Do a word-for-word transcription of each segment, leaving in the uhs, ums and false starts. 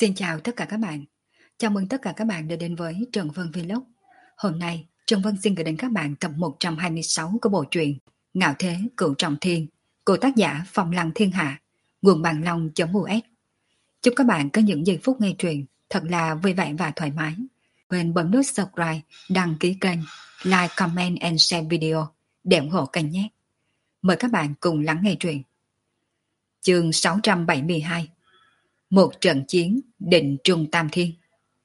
Xin chào tất cả các bạn. Chào mừng tất cả các bạn đã đến với Trần Vân Vlog. Hôm nay, Trần Vân xin gửi đến các bạn tập một trăm hai mươi sáu của bộ truyện Ngạo Thế Cửu Trọng Thiên của tác giả Phong Lăng Thiên Hạ, nguồn bằng long.us. Chúc các bạn có những giây phút nghe truyện thật là vui vẻ và thoải mái. Quên bấm nút subscribe, đăng ký kênh, like, comment and share video để ủng hộ kênh nhé. Mời các bạn cùng lắng nghe truyện. Chương sáu trăm bảy mươi hai. Một trận chiến định trung tam thiên.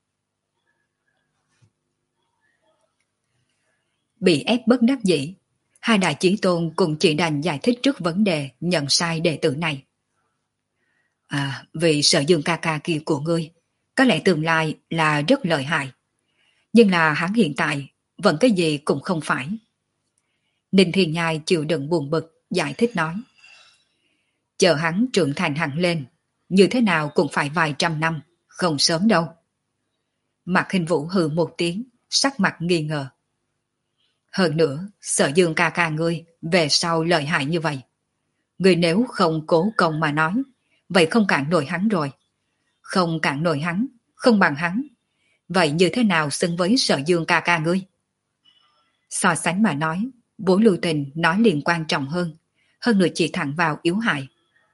Bị ép bất đắc dĩ, hai đại chí tôn cùng chỉ đành giải thích trước vấn đề nhận sai đệ tử này. À, vì Sở Dương ca ca kia của ngươi, có lẽ tương lai là rất lợi hại. Nhưng là hắn hiện tại vẫn cái gì cũng không phải. Ninh Thiên Nhai chịu đựng buồn bực, giải thích nói. Chờ hắn trưởng thành hẳn lên, như thế nào cũng phải vài trăm năm, không sớm đâu. Mạc Hình Vũ hừ một tiếng, sắc mặt nghi ngờ. Hơn nữa, Sở Dương ca ca ngươi về sau lợi hại như vậy. Ngươi nếu không cố công mà nói, vậy không cản nổi hắn rồi. Không cản nổi hắn, không bằng hắn. Vậy như thế nào xứng với Sở Dương ca ca ngươi? So sánh mà nói, Bố Lưu Tình nói liền quan trọng hơn, hơn nữa chỉ thẳng vào yếu hại.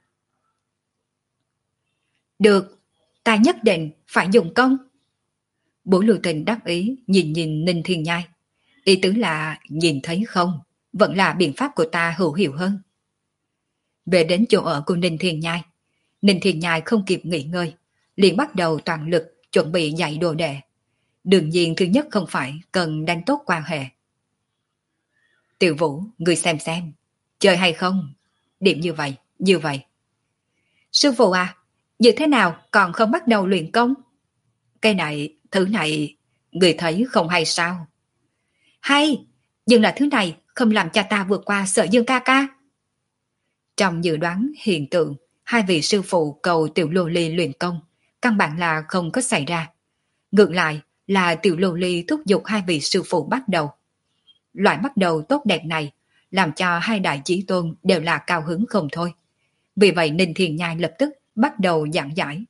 Được, ta nhất định phải dùng công. Bố Lưu Tình đắc ý nhìn nhìn Ninh Thiên Nhai. Ý tứ là nhìn thấy không, vẫn là biện pháp của ta hữu hiệu hơn. Về đến chỗ ở của Ninh Thiên Nhai, Ninh Thiên Nhai không kịp nghỉ ngơi, liền bắt đầu toàn lực chuẩn bị dạy đồ đệ. Đương nhiên thứ nhất không phải cần đánh tốt quan hệ. Tiểu Vũ, ngươi xem xem, chơi hay không? Điểm như vậy, như vậy. Sư phụ à, như thế nào còn không bắt đầu luyện công? Cái này, thứ này, người thấy không hay sao? Hay, nhưng là thứ này không làm cho ta vượt qua Sở Dương ca ca. Trong dự đoán hiện tượng, hai vị sư phụ cầu tiểu lô ly luyện công, căn bản là không có xảy ra. Ngược lại là tiểu lô ly thúc giục hai vị sư phụ bắt đầu. Loại bắt đầu tốt đẹp này, làm cho hai đại chí tôn đều là cao hứng không thôi. Vì vậy Ninh Thiên Nhai lập tức bắt đầu giảng giải.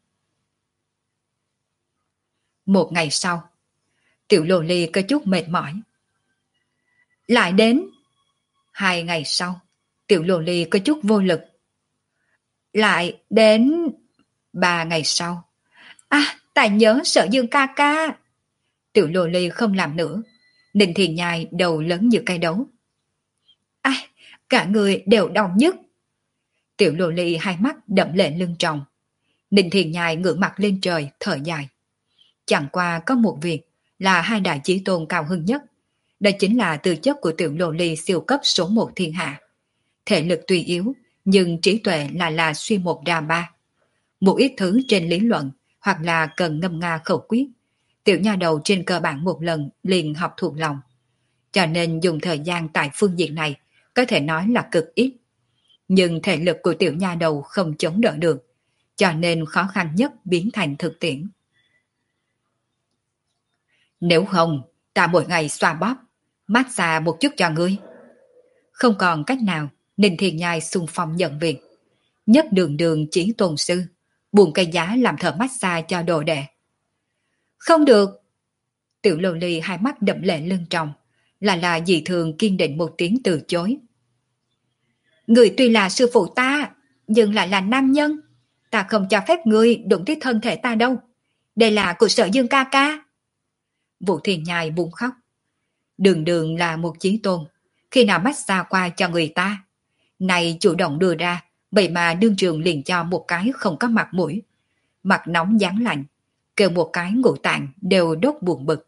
Một ngày sau, tiểu lô ly có chút mệt mỏi. Lại đến. Hai ngày sau, tiểu lô ly có chút vô lực. Lại đến. Ba ngày sau. À, ta nhớ Sở Dương ca ca. Tiểu lô ly không làm nữa. Ninh Thiên Nhai đầu lớn như cây đấu. À, cả người đều đau nhức. Tiểu lô ly hai mắt đẫm lệ lưng tròng. Ninh Thiên Nhai ngửa mặt lên trời thở dài. Chẳng qua có một việc là hai đại chí tôn cao hứng nhất. Đó chính là tư chất của tiểu lô ly siêu cấp số một thiên hạ. Thể lực tuy yếu, nhưng trí tuệ là là suy một ra ba. Một ít thứ trên lý luận, hoặc là cần ngâm nga khẩu quyết. Tiểu nha đầu trên cơ bản một lần liền học thuộc lòng. Cho nên dùng thời gian tại phương diện này, có thể nói là cực ít. Nhưng thể lực của tiểu nha đầu không chống đỡ được, cho nên khó khăn nhất biến thành thực tiễn. Nếu không, ta mỗi ngày xoa bóp, massage một chút cho ngươi. Không còn cách nào, Ninh Thiên Nhai xung phong nhận việc. Nhất đường đường chỉ tôn sư, buồn cây giá làm thợ massage cho đồ đệ. Không được. Tiểu lô ly hai mắt đậm lệ lưng tròng, là là dị thường kiên định một tiếng từ chối. Người tuy là sư phụ ta, nhưng lại là nam nhân. Ta không cho phép ngươi đụng tới thân thể ta đâu. Đây là của Sở Dương ca ca. Vũ Thiên Nhai buồn khóc. Đường đường là một chí tôn, khi nào massage qua cho người ta. Này chủ động đưa ra, vậy mà đương trường liền cho một cái không có mặt mũi. Mặt nóng giáng lạnh, kêu một cái ngũ tạng đều đốt buồn bực.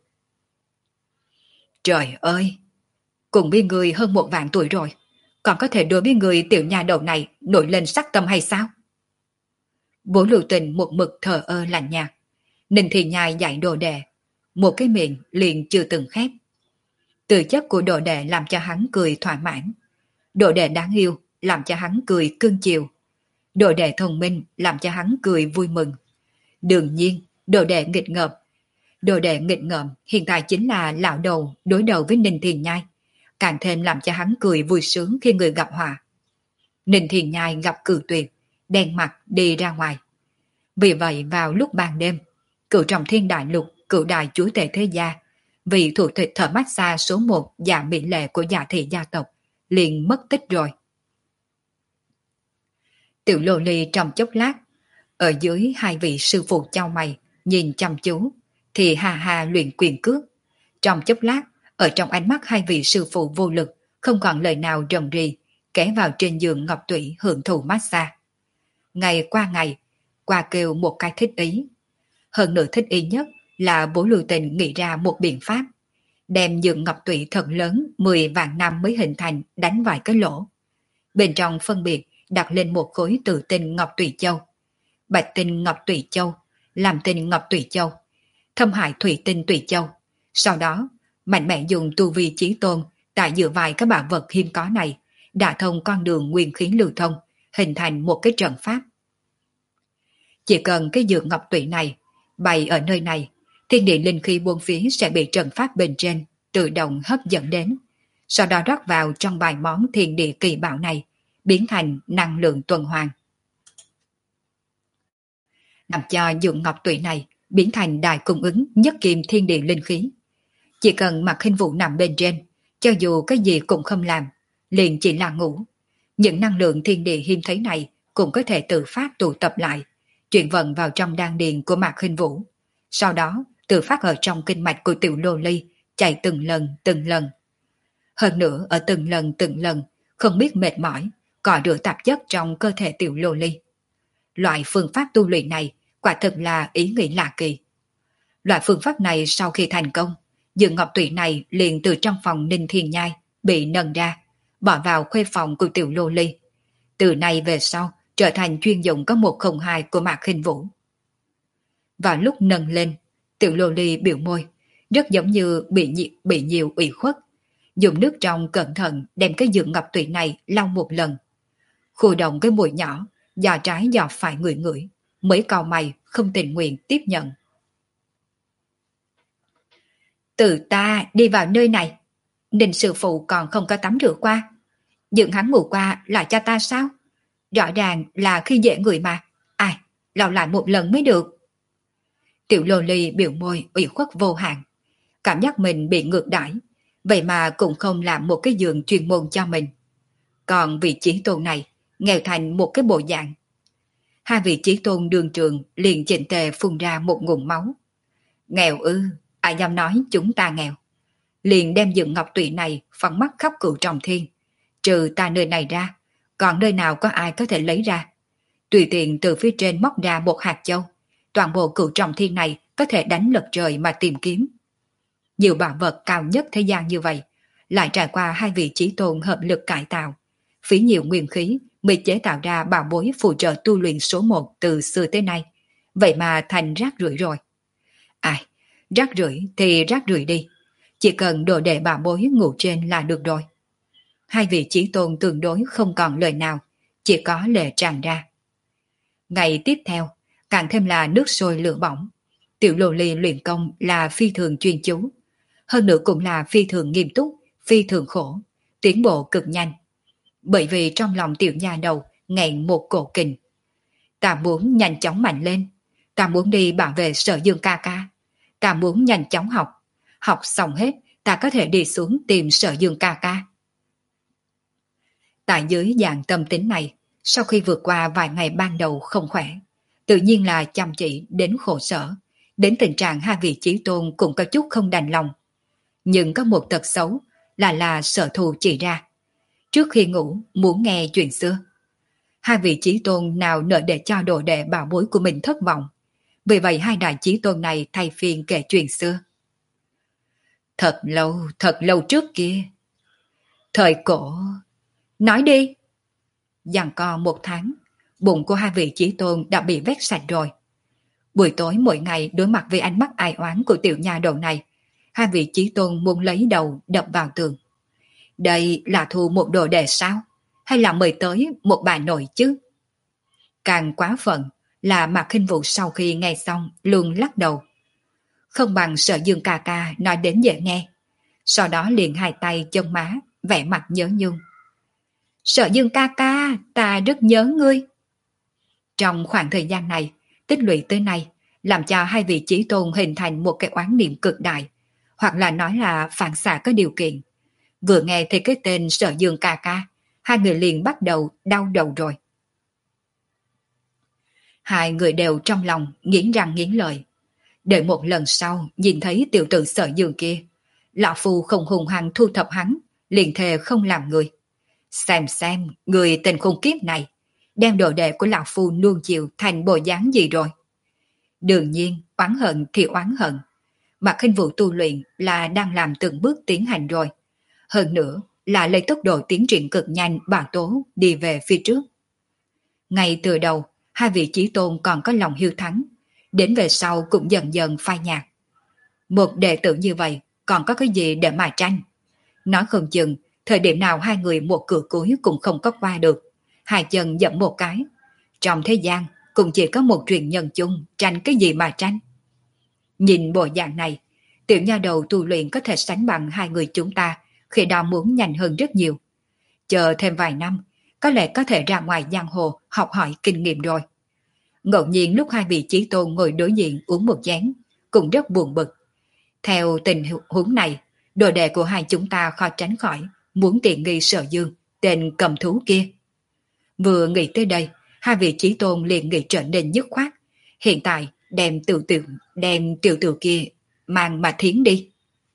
Trời ơi, cùng với người hơn một vạn tuổi rồi, còn có thể đối với người tiểu nhà đầu này nổi lên sắc tâm hay sao? Bố Lưu Tình một mực thờ ơ lạnh nhạt. Ninh Thiên Nhai dạy đồ đệ, một cái miệng liền chưa từng khép. Từ chất của đồ đệ làm cho hắn cười thỏa mãn. Đồ đệ đáng yêu làm cho hắn cười cưng chiều. Đồ đệ thông minh làm cho hắn cười vui mừng. Đương nhiên, đồ đệ nghịch ngợm. Đồ đệ nghịch ngợm hiện tại chính là lão đầu đối đầu với Ninh Thiên Nhai. Càng thêm làm cho hắn cười vui sướng khi người gặp họa. Ninh Thiên Nhai gặp cử tuyệt, đen mặt đi ra ngoài. Vì vậy vào lúc ban đêm, cựu trọng thiên đại lục, cựu đại chúa tể thế gia, vị thủ tịch thợ massage số một Dạ Mỹ Lệ của Dạ thị gia tộc, liền mất tích rồi. Tiểu lô ly trong chốc lát, ở dưới hai vị sư phụ chau mày, nhìn chăm chú, thì hà hà luyện quyền cước. Trong chốc lát, ở trong ánh mắt hai vị sư phụ vô lực, không còn lời nào rầm rì, ghé vào trên giường ngọc tủy hưởng thụ massage. Ngày qua ngày, qua kêu một cái thích ý. Hơn nữa thích ý nhất là Bố Lưu Tình nghĩ ra một biện pháp, đem giường ngọc tủy thật lớn mười vạn năm mới hình thành đánh vài cái lỗ. Bên trong phân biệt đặt lên một khối tự tinh ngọc tủy châu, bạch tinh ngọc tủy châu, làm tinh ngọc tủy châu, thâm hải thủy tinh tủy châu. Sau đó, mạnh mẽ dùng tu vi chí tôn tại dựa vài các bảo vật hiếm có này, đả thông con đường nguyên khí lưu thông, hình thành một cái trận pháp. Chỉ cần cái dược ngọc tủy này bày ở nơi này, thiên địa linh khí buông phía sẽ bị trận pháp bên trên tự động hấp dẫn đến, sau đó rót vào trong bài món thiên địa kỳ bảo này, biến thành năng lượng tuần hoàn. Làm cho dược ngọc tủy này biến thành đài cung ứng nhất kim thiên địa linh khí. Chỉ cần Mạc Khinh Vũ nằm bên trên, cho dù cái gì cũng không làm, liền chỉ là ngủ. Những năng lượng thiên địa hiếm thấy này cũng có thể tự phát tụ tập lại, chuyển vận vào trong đan điền của Mạc Khinh Vũ. Sau đó, tự phát ở trong kinh mạch của tiểu lô ly, chạy từng lần, từng lần. Hơn nữa, ở từng lần, từng lần, không biết mệt mỏi, cọ rửa tạp chất trong cơ thể tiểu lô ly. Loại phương pháp tu luyện này quả thực là ý nghĩ lạ kỳ. Loại phương pháp này sau khi thành công, dược ngọc tủy này liền từ trong phòng Ninh Thiên Nhai bị nâng ra, bỏ vào khuê phòng của tiểu lô ly. Từ nay về sau, trở thành chuyên dụng có một không hai của Mạc Khinh Vũ. Vào lúc nâng lên, tiểu lô ly biểu môi, rất giống như bị, nhi, bị nhiều ủy khuất. Dùng nước trong cẩn thận đem cái dược ngọc tủy này lau một lần. Khu động cái mũi nhỏ, giò trái giò phải ngửi ngửi, mới cau mày không tình nguyện tiếp nhận. Từ ta đi vào nơi này, Ninh sư phụ còn không có tắm rửa qua. Dựng hắn ngủ qua là cho ta sao? Rõ ràng là khi dễ người mà. Ai, lau lại một lần mới được. Tiểu lô ly biểu môi ủy khuất vô hạn, cảm giác mình bị ngược đãi, vậy mà cũng không làm một cái giường chuyên môn cho mình. Còn vị chí tôn này nghèo thành một cái bộ dạng. Hai vị chí tôn đường trường liền chỉnh tề phun ra một ngụm máu. Nghèo ư, ai dám nói chúng ta nghèo. Liền đem dược ngọc tủy này phóng mắt khắp cửu trọng thiên. Trừ ta nơi này ra, còn nơi nào có ai có thể lấy ra. Tùy tiện từ phía trên móc ra một hạt châu, toàn bộ cửu trọng thiên này có thể đánh lật trời mà tìm kiếm. Nhiều bảo vật cao nhất thế gian như vậy, lại trải qua hai vị chí tôn hợp lực cải tạo, phí nhiều nguyên khí mới chế tạo ra bảo bối phụ trợ tu luyện số một từ xưa tới nay, vậy mà thành rác rưởi rồi. Ai, rác rưởi thì rác rưởi đi, chỉ cần đồ đệ bảo bối ngủ trên là được rồi. Hai vị chí tôn tương đối không còn lời nào, chỉ có lệ tràn ra. Ngày tiếp theo, càng thêm là nước sôi lửa bỏng. Tiểu lô ly luyện công là phi thường chuyên chú, hơn nữa cũng là phi thường nghiêm túc, phi thường khổ, tiến bộ cực nhanh. Bởi vì trong lòng tiểu nha đầu nghẹn một cổ kình. Ta muốn nhanh chóng mạnh lên, ta muốn đi bảo vệ Sở Dương ca ca, ta muốn nhanh chóng học, học xong hết ta có thể đi xuống tìm Sở Dương ca ca. Tại dưới dạng tâm tính này, sau khi vượt qua vài ngày ban đầu không khỏe, tự nhiên là chăm chỉ đến khổ sở, đến tình trạng hai vị chí tôn cũng có chút không đành lòng. Nhưng có một tật xấu là là sở thù chỉ ra. Trước khi ngủ muốn nghe chuyện xưa. Hai vị chí tôn nào nỡ để cho đồ đệ bảo bối của mình thất vọng. Vì vậy hai đại chí tôn này thay phiên kể chuyện xưa. Thật lâu, thật lâu trước kia. Thời cổ... Nói đi. Giằng co một tháng, bụng của hai vị chí tôn đã bị vét sạch rồi. Buổi tối mỗi ngày đối mặt với ánh mắt ai oán của tiểu nha đầu này, hai vị chí tôn muốn lấy đầu đập vào tường. Đây là thu một đồ đệ sao? Hay là mời tới một bà nội chứ? Càng quá phận là Mạc Khinh Vũ sau khi nghe xong luôn lắc đầu. Không bằng Sở Dương ca ca nói đến dễ nghe. Sau đó liền hai tay chân má, vẻ mặt nhớ nhung. Sở Dương ca ca, ta rất nhớ ngươi. Trong khoảng thời gian này, tích lũy tới nay, làm cho hai vị chí tôn hình thành một cái oán niệm cực đại, hoặc là nói là phản xạ có điều kiện. Vừa nghe thấy cái tên Sở Dương ca ca, hai người liền bắt đầu đau đầu rồi. Hai người đều trong lòng nghiến răng nghiến lợi. Đợi một lần sau nhìn thấy tiểu tử Sở Dương kia, lão phu không hùng hăng thu thập hắn, liền thề không làm người. Xem xem người tình khủng kiếp này đem đồ đệ của lão phu nuông chiều thành bộ dáng gì rồi. Đương nhiên oán hận thì oán hận, mà khinh vụ tu luyện là đang làm từng bước tiến hành rồi. Hơn nữa là lấy tốc độ tiến triển cực nhanh bảo tố đi về phía trước. Ngay từ đầu, hai vị chí tôn còn có lòng hiếu thắng, đến về sau cũng dần dần phai nhạt. Một đệ tử như vậy còn có cái gì để mà tranh? Nói không chừng, thời điểm nào hai người một cửa cuối cũng không có qua được, hai chân dẫm một cái. Trong thế gian cũng chỉ có một truyền nhân chung, tranh cái gì mà tranh? Nhìn bộ dạng này, tiểu nha đầu tu luyện có thể sánh bằng hai người chúng ta, khi đó muốn nhanh hơn rất nhiều. Chờ thêm vài năm, có lẽ có thể ra ngoài giang hồ học hỏi kinh nghiệm rồi. Ngẫu nhiên lúc hai vị chí tôn ngồi đối diện uống một chén, cũng rất buồn bực. Theo tình huống này, đồ đệ của hai chúng ta khó tránh khỏi muốn tiện nghi Sở Dương, tên cầm thú kia. Vừa nghĩ tới đây, hai vị chí tôn liền nghĩ trở nên dứt khoát. Hiện tại đem tiểu tiểu, đem tiểu tiểu kia mang mà thiến đi.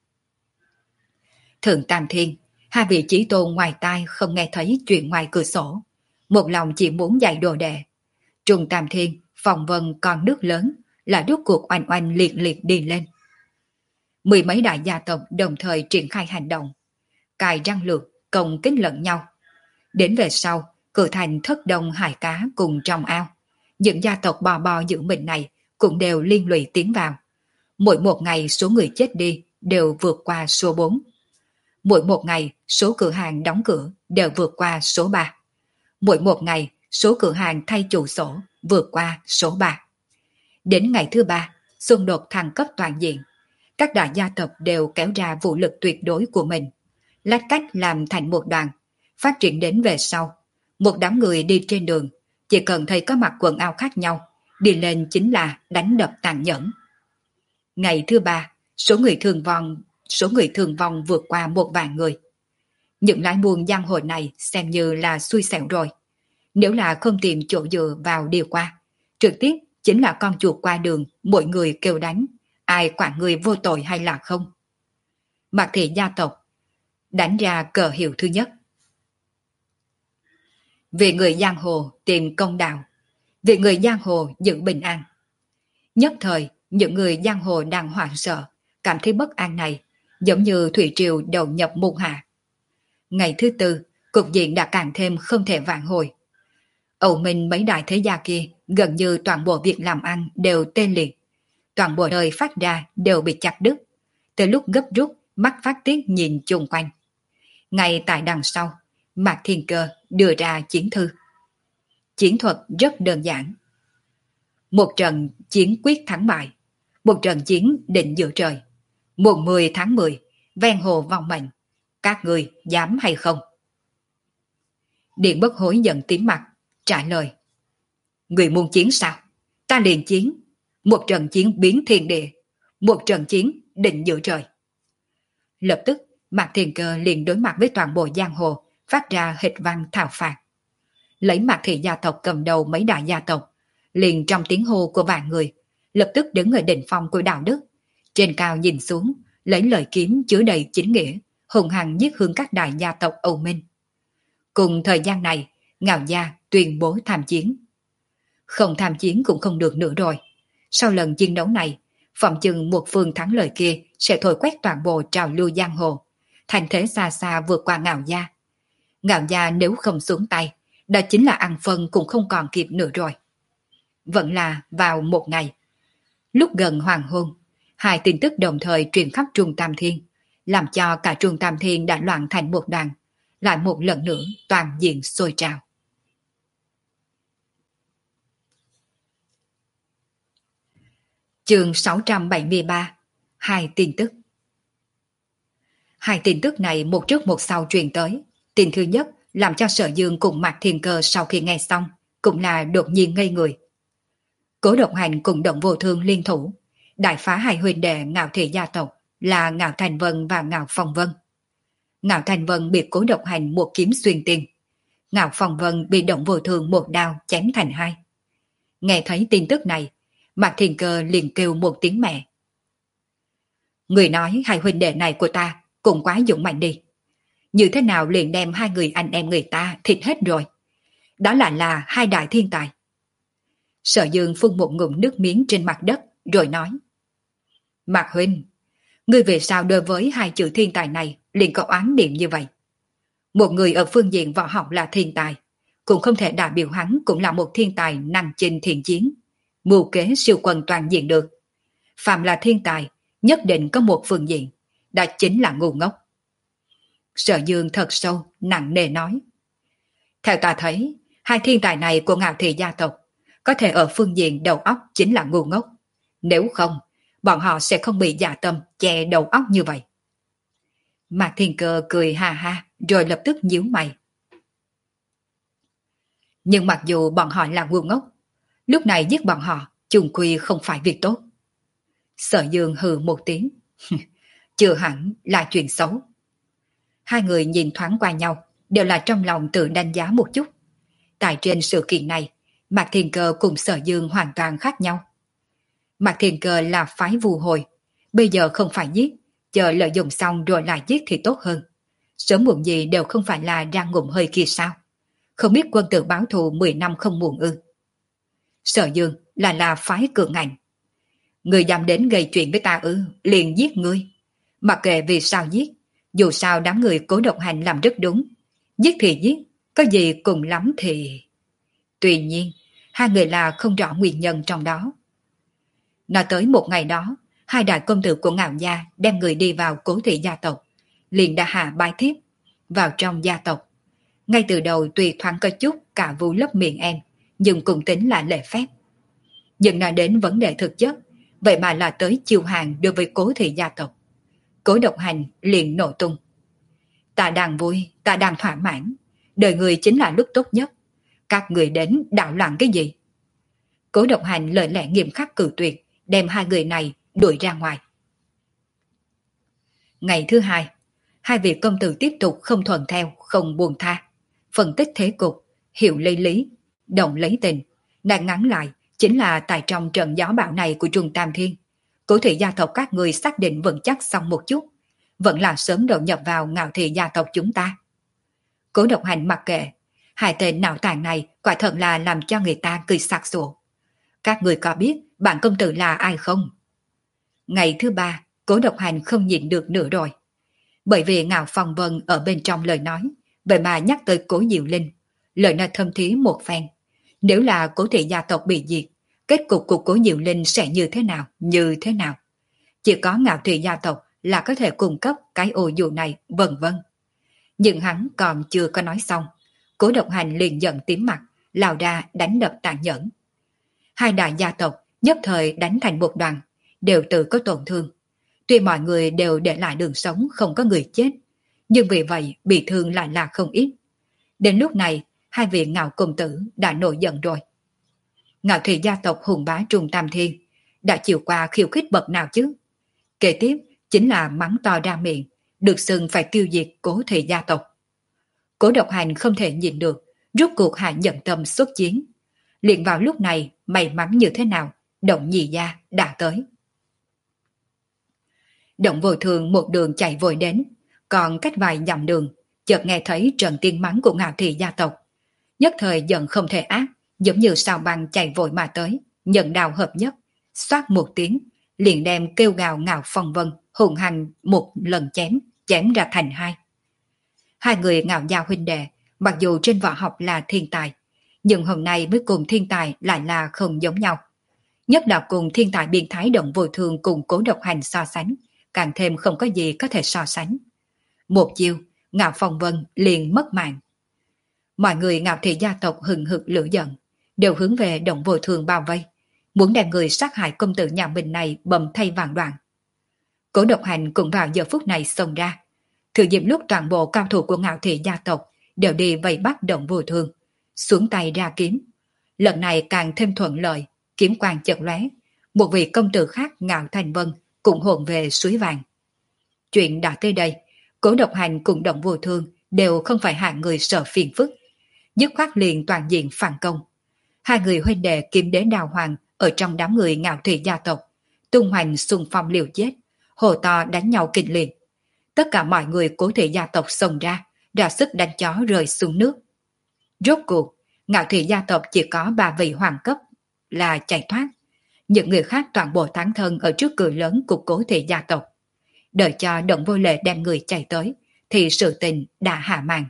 Thượng Tam Thiên, hai vị chí tôn ngoài tai không nghe thấy chuyện ngoài cửa sổ, một lòng chỉ muốn dạy đồ đệ. Trung Tam Thiên, phòng vân con nước lớn, là rốt cuộc oanh oanh liệt liệt đi lên. Mười mấy đại gia tộc đồng thời triển khai hành động, cài răng lược, công kích lẫn nhau. Đến về sau, cử thành thất đông hải cá cùng trong ao. Những gia tộc bò bò giữ mình này cũng đều liên lụy tiến vào. Mỗi một ngày số người chết đi đều vượt qua số bốn. Mỗi một ngày số cửa hàng đóng cửa đều vượt qua số ba. Mỗi một ngày số cửa hàng thay chủ sổ vượt qua số ba. Đến ngày thứ ba, xung đột thăng cấp toàn diện. Các đại gia tộc đều kéo ra vũ lực tuyệt đối của mình, lách cách làm thành một đoàn, phát triển đến về sau. Một đám người đi trên đường, chỉ cần thấy có mặc quần áo khác nhau, đi lên chính là đánh đập tàn nhẫn. Ngày thứ ba, số người thương vong, số người thương vong vượt qua một vạn người. Những lái buôn giang hồ này xem như là xui xẻo rồi. Nếu là không tìm chỗ dựa vào điều qua, trực tiếp chính là con chuột qua đường, mỗi người kêu đánh, ai quản người vô tội hay là không. Mạc thị gia tộc đánh ra cờ hiệu thứ nhất. Vì người giang hồ tìm công đạo, vì người giang hồ giữ bình an. Nhất thời, những người giang hồ đang hoảng sợ, cảm thấy bất an này, giống như thủy triều đầu nhập mùa hạ. Ngày thứ tư, cục diện đã càng thêm không thể vãn hồi. Âu Minh mấy đại thế gia kia, gần như toàn bộ việc làm ăn đều tê liệt. Toàn bộ đời phát ra đều bị chặt đứt. Từ lúc gấp rút, mắt phát tiết nhìn chung quanh. Ngay tại đằng sau, Mạc Thiên Cơ đưa ra chiến thư. Chiến thuật rất đơn giản. Một trận chiến quyết thắng bại, một trận chiến định giữa trời. Mùng mười tháng mười, ven hồ vong mệnh. Các người dám hay không? Điện Bất Hối giận tím mặt, trả lời. Người muốn chiến sao? Ta liền chiến. Một trận chiến biến thiên địa, một trận chiến định giữa trời. Lập tức, Mạc Thiên Cơ liền đối mặt với toàn bộ giang hồ, phát ra hịch văn thảo phạt. Lấy Mạc thị gia tộc cầm đầu mấy đại gia tộc, liền trong tiếng hô của vạn người, lập tức đứng ở đỉnh phong của đạo đức, trên cao nhìn xuống, lấy lời kiếm chứa đầy chính nghĩa, hùng hăng giết hướng các đại gia tộc Âu Minh. Cùng thời gian này, Ngạo Gia tuyên bố tham chiến. Không tham chiến cũng không được nữa rồi. Sau lần chiến đấu này, phòng chừng một phương thắng lợi kia sẽ thổi quét toàn bộ trào lưu giang hồ, thành thế xa xa vượt qua Ngạo Gia. Ngạo Gia nếu không xuống tay, đó chính là ăn phân cũng không còn kịp nữa rồi. Vẫn là vào một ngày, lúc gần hoàng hôn, hai tin tức đồng thời truyền khắp Trung Tam Thiên, làm cho cả Trung Tam Thiên đã loạn thành một đoàn, lại một lần nữa toàn diện sôi trào. Chương sáu trăm bảy mươi ba. Hai tin tức. Hai tin tức này một trước một sau truyền tới. Tin thứ nhất làm cho Sở Dương cùng Mạc Thiên Cơ sau khi nghe xong cũng là đột nhiên ngây người. Cố Độc Hành cùng Động Vô Thương liên thủ, đại phá hai huynh đệ Ngạo Thị gia tộc là Ngạo Thành Vân và Ngạo Phong Vân. Ngạo Thành Vân bị Cố Độc Hành một kiếm xuyên tim, Ngạo Phong Vân bị Động Vô Thương một đao chém thành hai. Nghe thấy tin tức này, Mạc Thiên Cơ liền kêu một tiếng mẹ. Người nói hai huynh đệ này của ta cũng quá dũng mạnh đi. Như thế nào liền đem hai người anh em người ta thịt hết rồi. Đó lại là hai đại thiên tài. Sở Dương phun một ngụm nước miếng trên mặt đất rồi nói. Mạc huynh, ngươi về sao đối với hai chữ thiên tài này liền có oán niệm như vậy? Một người ở phương diện võ học là thiên tài, cũng không thể đại biểu hắn cũng là một thiên tài năng chinh thiện chiến, mưu kế siêu quần toàn diện được. Phạm là thiên tài, nhất định có một phương diện, đó chính là ngu ngốc. Sở Dương thật sâu, nặng nề nói. Theo ta thấy, hai thiên tài này của Ngạo Thị gia tộc có thể ở phương diện đầu óc chính là ngu ngốc. Nếu không, bọn họ sẽ không bị dạ tâm che đầu óc như vậy. Mạc Thiên Cơ cười ha ha rồi lập tức nhíu mày. Nhưng mặc dù bọn họ là ngu ngốc, lúc này giết bọn họ chung quy không phải việc tốt. Sở Dương hừ một tiếng. Chưa hẳn là chuyện xấu. Hai người nhìn thoáng qua nhau, đều là trong lòng tự đánh giá một chút. Tại trên sự kiện này, Mạc Thiên Cơ cùng Sở Dương hoàn toàn khác nhau. Mạc Thiên Cơ là phái vù hồi, bây giờ không phải giết, chờ lợi dụng xong rồi lại giết thì tốt hơn. Sớm muộn gì đều không phải là ra ngụm hơi kia sao? Không biết quân tử báo thù mười năm không muộn ư? Sở Dương là là phái cường ngạnh. Người dám đến gây chuyện với ta ư, liền giết ngươi. Mặc kệ vì sao giết, dù sao đám người Cố Độc Hành làm rất đúng. Giết thì giết, có gì cùng lắm thì... Tuy nhiên, hai người là không rõ nguyên nhân trong đó. Nói tới một ngày đó, hai đại công tử của Ngạo gia đem người đi vào Cố Thị gia tộc, liền đã hạ bái thiếp vào trong gia tộc. Ngay từ đầu tuy thoáng có chút cả vu lấp miệng em, nhưng cũng tính là lễ phép. Nhưng nói đến vấn đề thực chất, vậy mà là tới chiêu hàng đối với Cố Thị gia tộc. Cố Độc Hành liền nổ tung. Ta đang vui, ta đang thỏa mãn, đời người chính là lúc tốt nhất. Các người đến đạo loạn cái gì? Cố Độc Hành lời lẽ nghiêm khắc cự tuyệt, đem hai người này đuổi ra ngoài. Ngày thứ hai, hai vị công tử tiếp tục không thuận theo, không buông tha. Phân tích thế cục, hiểu lấy lý, động lấy tình. Nói ngắn lại, chính là tại trong trận gió bão này của Trung Tam Thiên, Cố Thị gia tộc các người xác định vững chắc xong một chút, vẫn là sớm đầu nhập vào Ngạo Thị gia tộc chúng ta. Cố Độc Hành mặc kệ, hai tên não tàn này quả thật là làm cho người ta cười sặc sụa. Các người có biết bản công tử là ai không? Ngày thứ ba, Cố Độc Hành không nhịn được nữa rồi. Bởi vì Ngạo Phong Vân ở bên trong lời nói, vậy mà nhắc tới Cố Diệu Linh, lời nói thâm thí một phen. Nếu là Cố Thị gia tộc bị diệt, kết cục của Cố Diệu Linh sẽ như thế nào, như thế nào? Chỉ có Ngạo Thị gia tộc là có thể cung cấp cái ô dù này, vân vân. Nhưng hắn còn chưa có nói xong, Cố Độc Hành liền giận tím mặt, lao ra đánh đập tàn nhẫn. Hai đại gia tộc nhất thời đánh thành một đoàn, đều tự có tổn thương. Tuy mọi người đều để lại đường sống không có người chết, nhưng vì vậy bị thương lại là không ít. Đến lúc này, hai vị Ngạo công tử đã nổi giận rồi. Ngạo Thị gia tộc hùng bá Trung Tam Thiên đã chịu qua khiêu khích bậc nào chứ? Kế tiếp chính là mắng to ra miệng, được xưng phải tiêu diệt Cố Thị gia tộc. Cố Độc Hành không thể nhìn được, rút cuộc hạ nhận tâm xuất chiến. Liền vào lúc này, may mắn như thế nào, Động Nhị gia đã tới. Động Vô Thường một đường chạy vội đến, còn cách vài dặm đường, chợt nghe thấy trận tiếng mắng của Ngạo Thị gia tộc. Nhất thời giận không thể ác, giống như sao băng chạy vội mà tới, nhận đào hợp nhất, xoát một tiếng, liền đem kêu gào Ngạo Phong Vân hùng hành một lần chém, chém ra thành hai. Hai người Ngạo gia huynh đệ, mặc dù trên võ học là thiên tài, nhưng hôm nay mới cùng thiên tài lại là không giống nhau. Nhất là cùng thiên tài biên thái Động Vô Thường cùng Cố Độc Hành so sánh, càng thêm không có gì có thể so sánh. Một chiêu, Ngạo Phong Vân liền mất mạng. Mọi người Ngạo Thị gia tộc hừng hực lửa giận, đều hướng về Động Vô Thường bao vây, muốn đem người sát hại công tử nhà mình này bầm thay vàng đoạn. Cố Độc Hành cũng vào giờ phút này xông ra, thừa dịp lúc toàn bộ cao thủ của Ngạo Thị gia tộc đều đi vây bắt Động Vô Thường, xuống tay ra kiếm. Lần này càng thêm thuận lợi, kiếm quang chợt lóe, một vị công tử khác Ngạo Thành Vân cũng hồn về suối vàng. Chuyện đã tới đây, Cố Độc Hành cùng Động Vô Thương đều không phải hạng người sợ phiền phức, dứt khoát liền toàn diện phản công. Hai người huynh đệ Kim Đế Đào Hoàng ở trong đám người Ngạo Thủy gia tộc, tung hoành xung phong liều chết, hồ to đánh nhau kịch liệt. Tất cả mọi người Cố Thị gia tộc xông ra, ra sức đánh chó rơi xuống nước. Rốt cuộc, Ngạo Thủy gia tộc chỉ có ba vị hoàng cấp là chạy thoát, những người khác toàn bộ tán thân ở trước cửa lớn của Cố Thị gia tộc. Đợi cho Động Vô Lệ đem người chạy tới, thì sự tình đã hạ màn.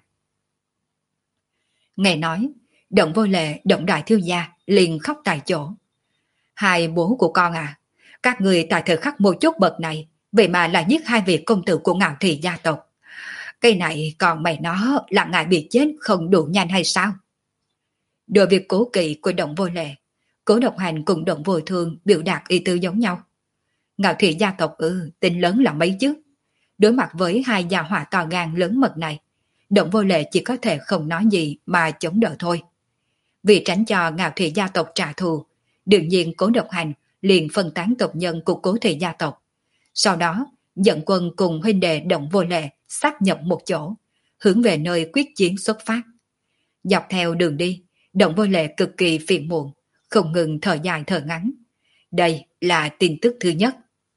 Nghe nói, Động Vô Lệ, Động đại thiếu gia liền khóc tại chỗ. Hai bố của con à, các người tại thời khắc một chút bậc này, vậy mà là giết hai vị công tử của Ngạo Thị gia tộc. Cái này còn mày nó là ngại bị chết không đủ nhanh hay sao? Đối với cố kỵ của Động Vô Lệ, Cố Độc Hành cùng Động Vô Thương biểu đạt ý tư giống nhau. Ngạo Thị gia tộc ư, tính lớn là mấy chứ. Đối mặt với hai gia hỏa to gan lớn mật này, Động Vô Lệ chỉ có thể không nói gì mà chống đỡ thôi. Vì tránh cho Ngạo Thị gia tộc trả thù, đương nhiên Cố Độc Hành liền phân tán tộc nhân của Cố Thị gia tộc. Sau đó, dẫn quân cùng huynh đệ Động Vô Lệ sát nhập một chỗ, hướng về nơi quyết chiến xuất phát. Dọc theo đường đi, Động Vô Lệ cực kỳ phiền muộn, không ngừng thở dài thở ngắn. Đây là tin tức thứ nhất.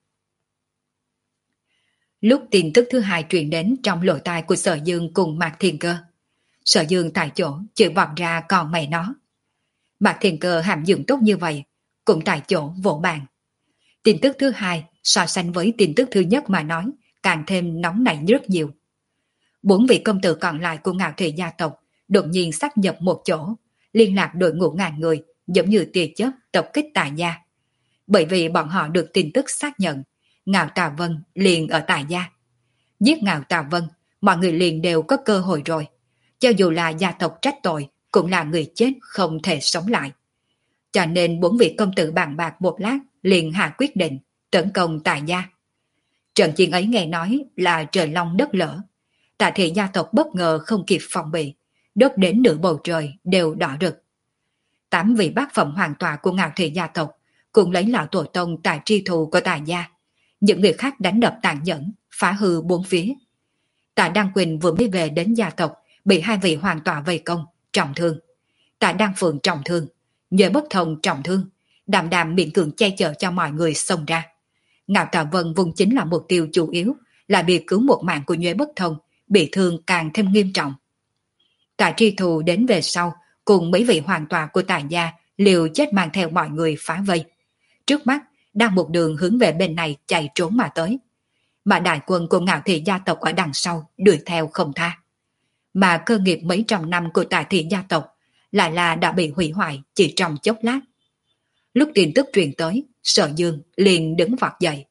Lúc tin tức thứ hai truyền đến trong lỗ tai của Sở Dương cùng Mạc Thiên Cơ, Sở Dương tại chỗ chửi vọt ra còn mày nó. Mạc Thiên Cơ hàm dưỡng tốt như vậy, cũng tại chỗ vỗ bàn. Tin tức thứ hai so sánh với tin tức thứ nhất mà nói, càng thêm nóng nảy rất nhiều. Bốn vị công tử còn lại của Ngạo Thị gia tộc đột nhiên sát nhập một chỗ, liên lạc đội ngũ ngàn người, giống như tia chớp tập kích Tạ gia. Bởi vì bọn họ được tin tức xác nhận, Ngạo Tà Vân liền ở Tạ gia. Giết Ngạo Tà Vân, mọi người liền đều có cơ hội rồi. Cho dù là gia tộc trách tội, cũng là người chết không thể sống lại. Cho nên bốn vị công tử bàn bạc một lát, liền hạ quyết định tấn công Tạ gia. Trận chiến ấy nghe nói là trời long đất lở. Tạ Thị gia tộc bất ngờ không kịp phòng bị, đốt đến nửa bầu trời đều đỏ rực. Tám vị bát phẩm hoàng tọa của Ngạo Thị gia tộc cùng lấy lão tổ tông tại tri thù của Tạ gia. Những người khác đánh đập tàn nhẫn, phá hư bốn phía. Tạ Đăng Quỳnh vừa mới về đến gia tộc, bị hai vị hoàng tọa vây công, trọng thương. Tạ Đăng Phượng trọng thương, Nhuệ Bất Thông trọng thương, Đàm Đàm miễn cường che chở cho mọi người xông ra. Ngạo Tà Vân vốn chính là mục tiêu chủ yếu, là bị cứu một mạng của Nhuệ Bất Thông, bị thương càng thêm nghiêm trọng. Tạ Tri Thù đến về sau, cùng mấy vị hoàng tọa của Tạ gia liều chết mang theo mọi người phá vây. Trước mắt, đang một đường hướng về bên này chạy trốn mà tới. Mà đại quân của Ngạo Thị gia tộc ở đằng sau đuổi theo không tha. Mà cơ nghiệp mấy trăm năm của Tạ Thị gia tộc lại là đã bị hủy hoại chỉ trong chốc lát. Lúc tin tức truyền tới, Sở Dương liền đứng vọt dậy.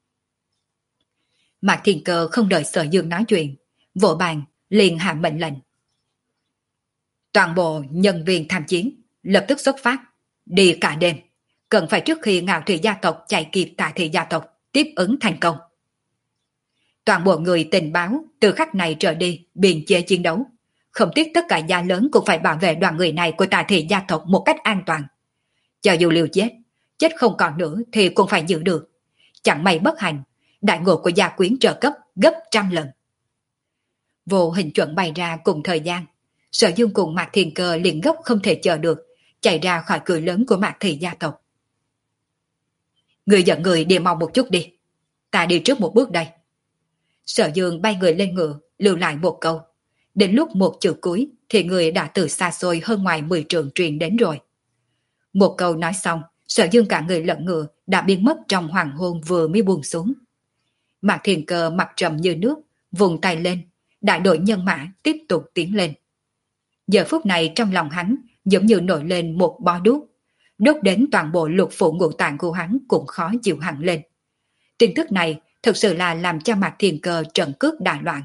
Mạc Thiên Cơ không đợi Sở Dương nói chuyện, vỗ bàn liền hạ mệnh lệnh. Toàn bộ nhân viên tham chiến lập tức xuất phát, đi cả đêm, cần phải trước khi Ngạo Thị gia tộc chạy kịp Tạ Thị gia tộc tiếp ứng thành công. Toàn bộ người tình báo từ khắc này trở đi biên chế chiến đấu, không tiếc tất cả gia lớn cũng phải bảo vệ đoàn người này của Tạ Thị gia tộc một cách an toàn. Cho dù liều chết, chết không còn nữa thì cũng phải giữ được. Chẳng may bất hành, đại ngộ của gia quyến trợ cấp gấp trăm lần. Vô hình chuẩn bày ra cùng thời gian, Sở Dương cùng Mạc Thiên Cơ liền gốc không thể chờ được, chạy ra khỏi cửa lớn của Mạc Thị gia tộc. Người dẫn người đi mau một chút đi, ta đi trước một bước đây. Sở Dương bay người lên ngựa, lưu lại một câu. Đến lúc một chữ cuối thì người đã từ xa xôi hơn ngoài mười trượng truyền đến rồi. Một câu nói xong, Sở Dương cả người lẫn ngựa đã biến mất trong hoàng hôn vừa mới buông xuống. Mạc Thiên Cơ mặt trầm như nước, vùng tay lên, đại đội nhân mã tiếp tục tiến lên. Giờ phút này trong lòng hắn giống như nổi lên một bó đuốc, đốt đến toàn bộ lục phủ ngũ tạng của hắn cũng khó chịu hẳn lên. Tin tức này thực sự là làm cho Mạc Thiên Cơ trận cước đại loạn.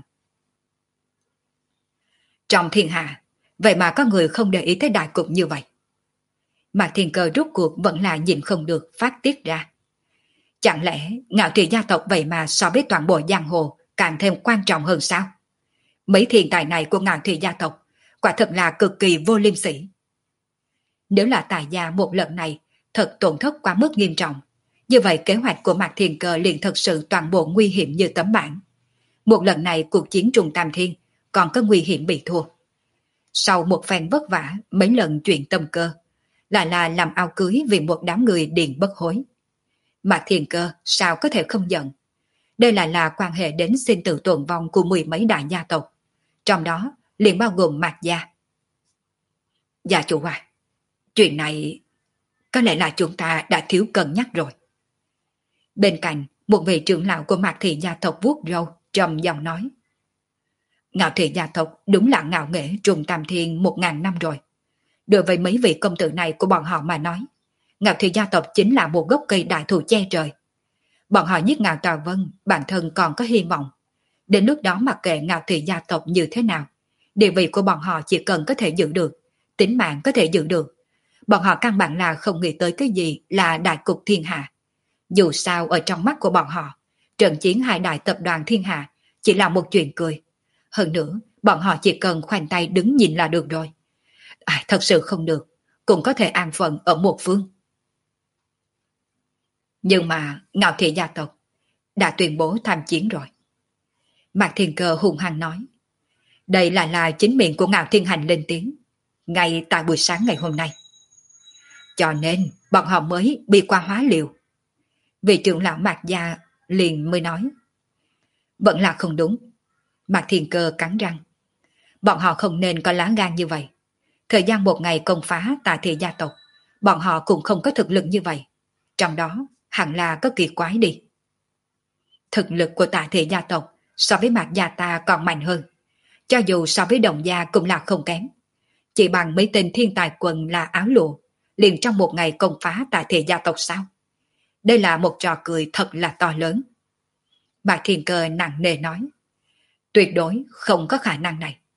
Trong thiên hạ, vậy mà có người không để ý tới đại cục như vậy. Mạc Thiên Cơ rút cuộc vẫn là nhìn không được phát tiết ra. Chẳng lẽ Ngạo Thị gia tộc vậy mà so với toàn bộ giang hồ càng thêm quan trọng hơn sao? Mấy thiên tài này của Ngạo Thị gia tộc quả thật là cực kỳ vô liêm sỉ. Nếu là tài gia một lần này thật tổn thất quá mức nghiêm trọng. Như vậy kế hoạch của Mạc Thiên Cơ liền thật sự toàn bộ nguy hiểm như tấm bảng. Một lần này cuộc chiến trùng tam thiên còn có nguy hiểm bị thua. Sau một phen vất vả mấy lần chuyện tâm cơ, lại là làm ao cưới vì một đám người điền bất hối. Mạc Thiên Cơ sao có thể không giận? Đây lại là quan hệ đến sinh tử tồn vong của mười mấy đại gia tộc, trong đó liền bao gồm Mạc gia. Gia chủ à, chuyện này có lẽ là chúng ta đã thiếu cân nhắc rồi. Bên cạnh, một vị trưởng lão của Mạc thị gia tộc vuốt râu, trầm giọng nói. Ngạo thị gia tộc đúng là ngạo nghễ trùng tam thiên một ngàn năm rồi. Đối với mấy vị công tử này của bọn họ mà nói, Ngạo thị gia tộc chính là một gốc cây đại thụ che trời. Bọn họ giết Ngạo Tào Vân, bản thân còn có hy vọng. Đến lúc đó mặc kệ Ngạo thị gia tộc như thế nào, địa vị của bọn họ chỉ cần có thể giữ được, tính mạng có thể giữ được. Bọn họ căn bản là không nghĩ tới cái gì là đại cục thiên hạ. Dù sao ở trong mắt của bọn họ, trận chiến hai đại tập đoàn thiên hạ chỉ là một chuyện cười. Hơn nữa, bọn họ chỉ cần khoanh tay đứng nhìn là được rồi. À, thật sự không được, cũng có thể an phận ở một phương. Nhưng mà Ngạo thị gia tộc đã tuyên bố tham chiến rồi. Mạc Thiên Cơ hùng hăng nói. Đây lại là chính miệng của Ngạo Thiên Hành lên tiếng, ngay tại buổi sáng ngày hôm nay. Cho nên bọn họ mới bị qua hóa liều. Vị trưởng lão Mạc gia liền mới nói. Vẫn là không đúng. Mạc Thiên Cơ cắn răng. Bọn họ không nên có lá gan như vậy. Thời gian một ngày công phá Tạ thị gia tộc, bọn họ cũng không có thực lực như vậy. Trong đó hẳn là có kỳ quái đi. Thực lực của Tạ thị gia tộc so với Mạc gia ta còn mạnh hơn. Cho dù so với Đồng gia cũng là không kém. Chỉ bằng mấy tên thiên tài quần là áo lụa, liền trong một ngày công phá Tạ thị gia tộc sao? Đây là một trò cười thật là to lớn. Mạc Thiên Cơ nặng nề nói. Tuyệt đối không có khả năng này.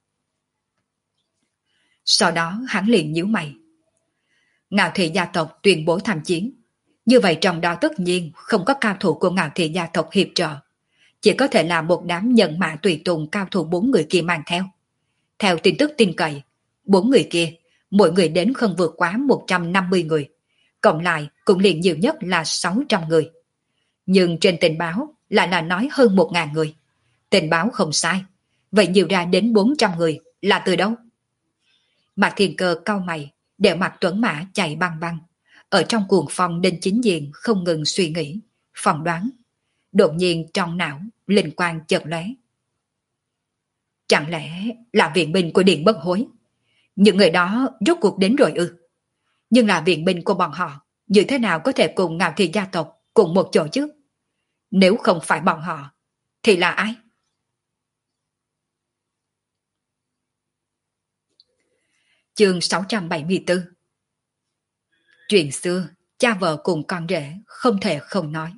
Sau đó hắn liền nhíu mày. Ngạo thị gia tộc tuyên bố tham chiến. Như vậy trong đó tất nhiên không có cao thủ của Ngạo thị gia tộc hiệp trợ. Chỉ có thể là một đám nhân mã tùy tùng cao thủ bốn người kia mang theo. Theo tin tức tin cậy, bốn người kia, mỗi người đến không vượt quá một trăm năm mươi người. Cộng lại cũng liền nhiều nhất là sáu trăm người. Nhưng trên tình báo lại là nói hơn một ngàn người. Tình báo không sai. Vậy nhiều ra đến bốn trăm người là từ đâu? Mạc Thiên Cơ cau mày, đeo mặt tuấn mã chạy băng băng. Ở trong cuồng phong đinh chính diện không ngừng suy nghĩ, phỏng đoán. Đột nhiên trong não, linh quang chợt lóe. Chẳng lẽ là viện binh của Điện Bất Hối? Những người đó rốt cuộc đến rồi ư? Nhưng là viện binh của bọn họ, như thế nào có thể cùng Ngạo thị gia tộc cùng một chỗ chứ? Nếu không phải bọn họ, thì là ai? Chương sáu trăm bảy mươi tư. Chuyện xưa, cha vợ cùng con rể không thể không nói.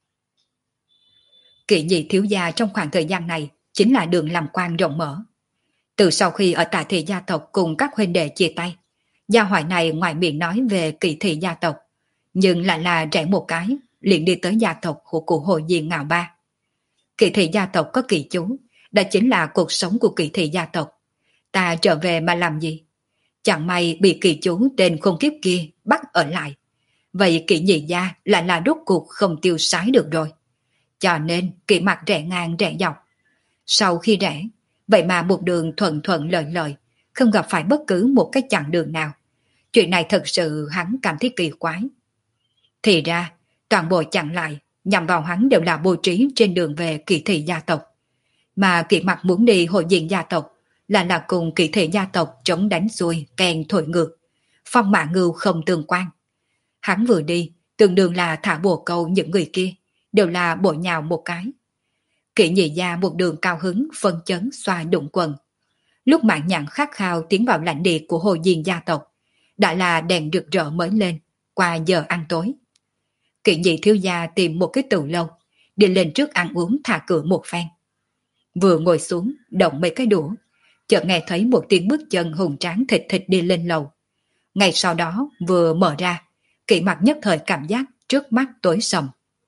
Kỵ nhị thiếu gia trong khoảng thời gian này chính là đường làm quan rộng mở. Từ sau khi ở Tạ thị gia tộc cùng các huynh đệ chia tay, gia hoài này ngoài miệng nói về Kỵ thị gia tộc, nhưng lại là rẽ một cái, liền đi tới gia tộc của cụ Hồ Diên Ngạo Ba. Kỵ thị gia tộc có kỳ chú, đó chính là cuộc sống của Kỵ thị gia tộc. Ta trở về mà làm gì? Chẳng may bị kỳ chú tên khôn kiếp kia bắt ở lại. Vậy Kỵ nhị gia lại là rốt cuộc không tiêu sái được rồi. Cho nên Kỵ mặt rẽ ngang rẽ dọc. Sau khi rẽ, vậy mà một đường thuận thuận lợi lợi, không gặp phải bất cứ một cái chặng đường nào. Chuyện này thật sự hắn cảm thấy kỳ quái. Thì ra, toàn bộ chặn lại, nhằm vào hắn đều là bố trí trên đường về Kỵ thị gia tộc. Mà Kỵ mặt muốn đi hội diện gia tộc, là là cùng Kỵ thị gia tộc chống đánh xuôi, kèn thổi ngược. Phong mã ngưu không tương quan. Hắn vừa đi, tương đương là thả bồ câu những người kia, đều là bổ nhào một cái. Kỵ nhị gia một đường cao hứng, phân chấn xoa đụng quần. Lúc mãn nhãn khát khao tiến vào lãnh địa của Hồ Diên gia tộc, đã là đèn rực rỡ mới lên, qua giờ ăn tối. Kỵ nhị thiếu gia tìm một cái tủ lâu, đi lên trước ăn uống thả cửa một phen. Vừa ngồi xuống, động mấy cái đũa, chợt nghe thấy một tiếng bước chân hùng tráng thịt thịt đi lên lầu. Ngay sau đó vừa mở ra, Kỵ mặt nhất thời cảm giác trước mắt tối sầm.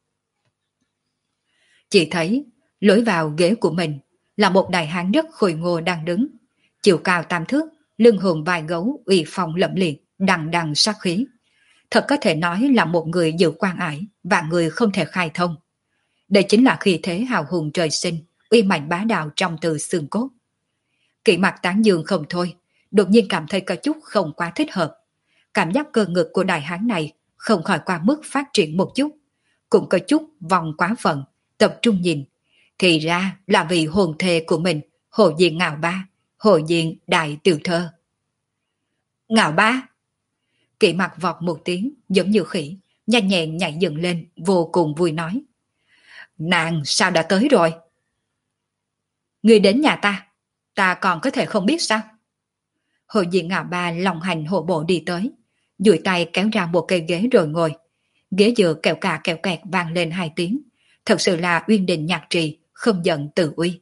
Chỉ thấy lối vào ghế của mình là một đại hán rất khôi ngô đang đứng, chiều cao tam thước, lưng hùng vai gấu, uy phong lẫm liệt, đằng đằng sát khí. thật có thể nói là một người dự quan ải và người không thể khai thông. Đây chính là khí thế hào hùng trời sinh, uy mạnh bá đạo trong từ xương cốt. Kỵ Mặc tán dương không thôi, đột nhiên cảm thấy có chút không quá thích hợp. Cảm giác cơ ngực của đại hán này không khỏi qua mức phát triển một chút, cũng có chút vòng quá phận, tập trung nhìn. Thì ra là vì hồn thề của mình, Hồ Diện Ngạo Ba, Hồ Diện Đại Tiểu Thơ. Ngạo Ba! Kỵ Mặc vọt một tiếng giống như khỉ, nhanh nhẹn nhảy dựng lên, vô cùng vui nói. Nàng sao đã tới rồi? Người đến nhà ta, ta còn có thể không biết sao? Hồ Diện Ngạo Ba lòng hành hộ bộ đi tới, duỗi tay kéo ra một cây ghế rồi ngồi. Ghế dựa kẹo cà kẹo kẹt vang lên hai tiếng, thật sự là uyên đình nhạc trì, không giận tự uy.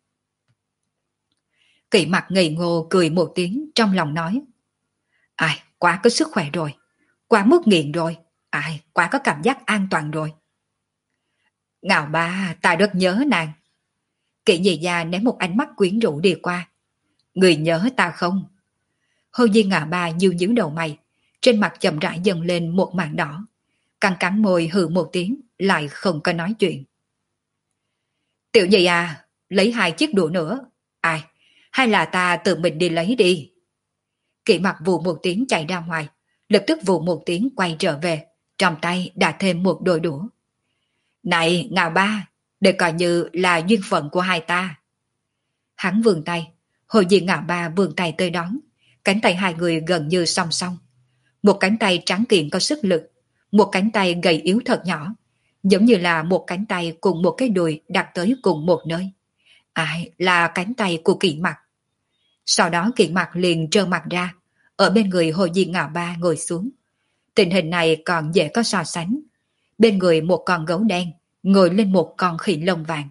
Kỵ Mặc ngây ngô cười một tiếng, trong lòng nói. Ai, quá có sức khỏe rồi, quá mức nghiện rồi, ai, quá có cảm giác an toàn rồi. Ngạo Ba, ta rất nhớ nàng. Kỵ nhị gia ném một ánh mắt quyến rũ đi qua. Người nhớ ta không? Hồ Di Ngạo Ba nhíu nhíu đầu mày, trên mặt chậm rãi dần lên một mảng đỏ, cắn cắn môi hừ một tiếng, lại không có nói chuyện. Tiểu nhị à, lấy hai chiếc đũa nữa. Ai, hay là ta tự mình đi lấy đi. Kỵ Mặc vù một tiếng chạy ra ngoài, lập tức vù một tiếng quay trở về, trong tay đã thêm một đôi đũa. Này Ngạo Ba, để coi như là duyên phận của hai ta. Hắn vươn tay, Hồ Diện Ngạo Ba vươn tay tới đón, cánh tay hai người gần như song song. Một cánh tay trắng kiện có sức lực, một cánh tay gầy yếu thật nhỏ, giống như là một cánh tay cùng một cái đùi đặt tới cùng một nơi. Ai là cánh tay của Kỵ Mặc. Sau đó Kỵ Mặc liền trơ mặt ra, ở bên người Hồ Diện Ngạo Ba ngồi xuống. Tình hình này còn dễ có so sánh. Bên người một con gấu đen, ngồi lên một con khỉ lông vàng.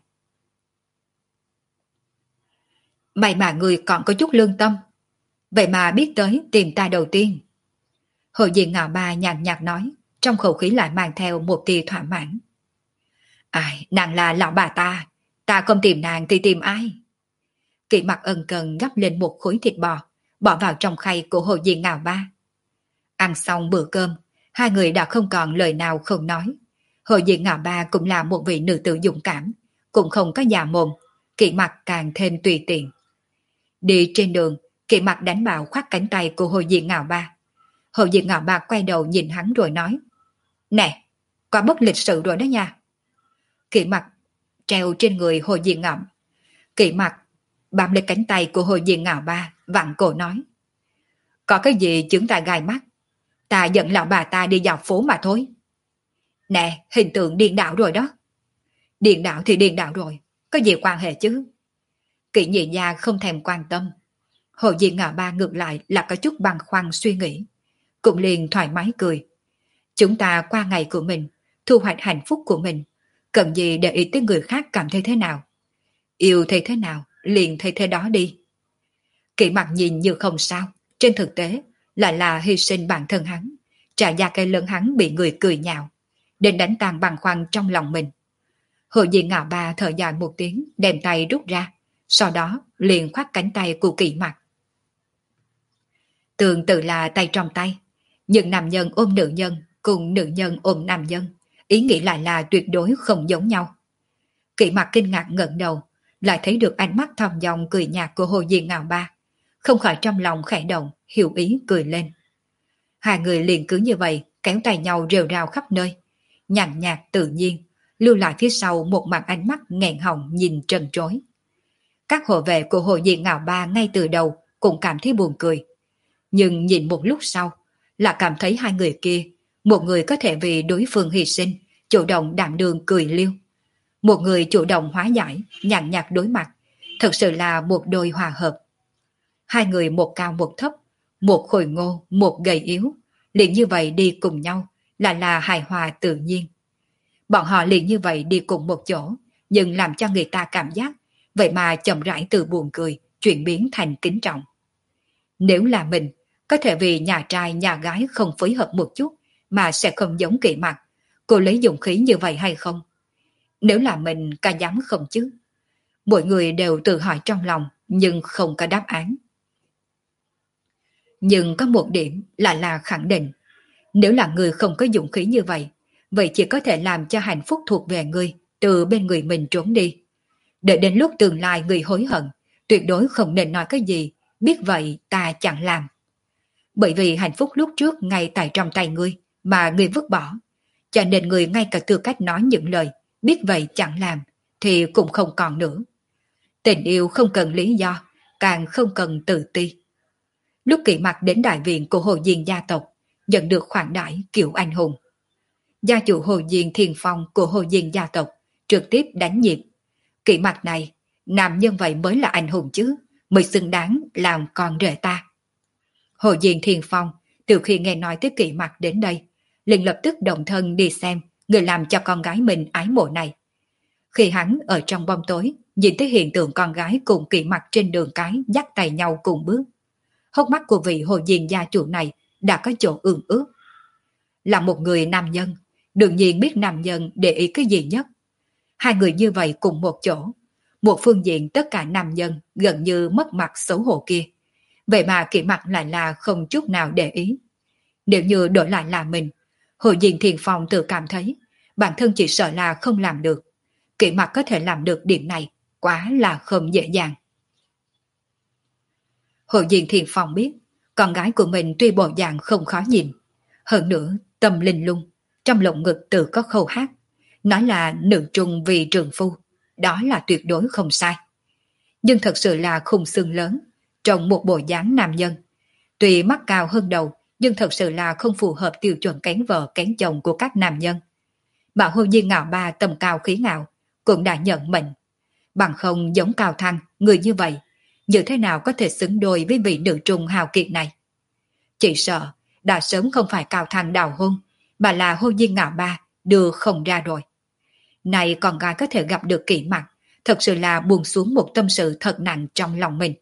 May mà người còn có chút lương tâm, vậy mà biết tới tìm ta đầu tiên. Hồ Diện Ngạo Ba nhàn nhạt nói, trong khẩu khí lại mang theo một tia thỏa mãn. Ai, nàng là lão bà ta, ta không tìm nàng thì tìm ai? Kỵ Mặc ân cần gắp lên một khối thịt bò, bỏ vào trong khay của Hồ Diện Ngạo Ba. Ăn xong bữa cơm, hai người đã không còn lời nào không nói. Hồ Diện Ngạo Ba cũng là một vị nữ tử dũng cảm, cũng không có già mồm, Kỵ Mặc càng thêm tùy tiện. Đi trên đường, Kỵ Mặc đánh bạo khoát cánh tay của Hồ Diện Ngạo Ba. Hồ Diện Ngạo Ba quay đầu nhìn hắn rồi nói. Nè, quá bất lịch sự rồi đó nha. Kỵ Mặc treo trên người Hồ Diện Ngạo. Kỵ Mặc bám lấy cánh tay của Hồ Diện Ngạo Ba, vặn cổ nói. Có cái gì chứng ta gai mắt, ta dẫn lão bà ta đi dạo phố mà thôi. Nè, hình tượng điên đảo rồi đó. Điên đảo thì điên đảo rồi, có gì quan hệ chứ? Kỵ nhị gia không thèm quan tâm. Hồ Diện Ngạo Ba ngược lại là có chút băn khoăn suy nghĩ, cũng liền thoải mái cười. Chúng ta qua ngày của mình, thu hoạch hạnh phúc của mình, cần gì để ý tới người khác cảm thấy thế nào? Yêu thấy thế nào, liền thấy thế đó đi. Kỵ Mặc nhìn như không sao, trên thực tế lại là hy sinh bản thân hắn, trả giá cái lưng hắn bị người cười nhạo, đến đánh tan băn khoăn trong lòng mình. Hồ Diện Ngạo Ba thở dài một tiếng, đem tay rút ra, sau đó liền khoác cánh tay của Kỵ Mặc. Tương tự là tay trong tay, nhưng nam nhân ôm nữ nhân cùng nữ nhân ôm nam nhân, ý nghĩ lại là tuyệt đối không giống nhau. Kỵ Mặc kinh ngạc ngẩng đầu, lại thấy được ánh mắt thong dong cười nhạt của Hồ Diện Ngạo Ba, không khỏi trong lòng khẽ động, hiểu ý cười lên. Hai người liền cứ như vậy kéo tay nhau rêu rao khắp nơi, nhàn nhạt tự nhiên, lưu lại phía sau một mặt ánh mắt nghẹn họng nhìn trần trối. Các hộ vệ của Hồ Diện Ngạo Ba ngay từ đầu cũng cảm thấy buồn cười, nhưng nhìn một lúc sau là cảm thấy hai người kia, một người có thể vì đối phương hy sinh, chủ động đảm đường cười liêu, một người chủ động hóa giải, nhàn nhạt đối mặt, thật sự là một đôi hòa hợp. Hai người một cao một thấp, một khôi ngô, một gầy yếu, liền như vậy đi cùng nhau, là là hài hòa tự nhiên. Bọn họ liền như vậy đi cùng một chỗ, nhưng làm cho người ta cảm giác, vậy mà chậm rãi từ buồn cười, chuyển biến thành kính trọng. Nếu là mình, có thể vì nhà trai nhà gái không phối hợp một chút, mà sẽ không giống Kỵ Mặc, cô lấy dũng khí như vậy hay không? Nếu là mình, cả dám không chứ? Mỗi người đều tự hỏi trong lòng, nhưng không có đáp án. Nhưng có một điểm là là khẳng định, Nếu là người không có dũng khí như vậy, vậy chỉ có thể làm cho hạnh phúc thuộc về người, từ bên người mình trốn đi. Đợi đến lúc tương lai người hối hận, tuyệt đối không nên nói cái gì, biết vậy ta chẳng làm. Bởi vì hạnh phúc lúc trước ngay tại trong tay ngươi, mà ngươi vứt bỏ. Cho nên người ngay cả tư cách nói những lời, biết vậy chẳng làm, thì cũng không còn nữa. Tình yêu không cần lý do, càng không cần tự ti. Lúc Kỷ Mặc đến đại viện của Hồ Diên gia tộc, nhận được khoản đãi kiểu anh hùng. Gia chủ Hồ Diên Thiền Phong của Hồ Diên gia tộc trực tiếp đánh nhịp. Kỷ Mặc này, nam nhân vậy mới là anh hùng chứ, mới xứng đáng làm con rể ta. Hồ Diên Thiền Phong từ khi nghe nói tới Kỷ Mặc đến đây, liền lập tức động thân đi xem người làm cho con gái mình ái mộ này. Khi hắn ở trong bóng tối nhìn thấy hiện tượng con gái cùng Kỷ Mặc trên đường cái dắt tay nhau cùng bước, hốc mắt của vị Hồ Diên gia chủ này đã có chỗ ương ướt. Là một người nam nhân, đương nhiên biết nam nhân để ý cái gì nhất. Hai người như vậy cùng một chỗ, một phương diện tất cả nam nhân gần như mất mặt xấu hổ kia. Vậy mà Kỷ Mặc lại là không chút nào để ý. Nếu như đổi lại là mình, Hồ Diên Thiền Phong tự cảm thấy bản thân chỉ sợ là không làm được. Kỷ Mặc có thể làm được điểm này, quá là không dễ dàng. Hồ Diên Thiền Phong biết, con gái của mình tuy bộ dạng không khó nhìn, hơn nữa tâm linh lung, trong lồng ngực tự có khâu hát, nói là nữ trung vì trường phu, đó là tuyệt đối không sai. Nhưng thật sự là khung xương lớn, trong một bộ dáng nam nhân. Tuy mắt cao hơn đầu, nhưng thật sự là không phù hợp tiêu chuẩn kén vợ kén chồng của các nam nhân. Mà Hồ Diên Ngạo Ba tầm cao khí ngạo, cũng đã nhận mệnh. Bằng không giống Cao Thăng, người như vậy, như thế nào có thể xứng đôi với vị nữ trung hào kiệt này? Chỉ sợ, đã sớm không phải Cao Thăng đào hôn, mà là Hồ Diên Ngạo Ba đưa không ra rồi. Này con gái có thể gặp được Kỷ Mặc, thật sự là buông xuống một tâm sự thật nặng trong lòng mình.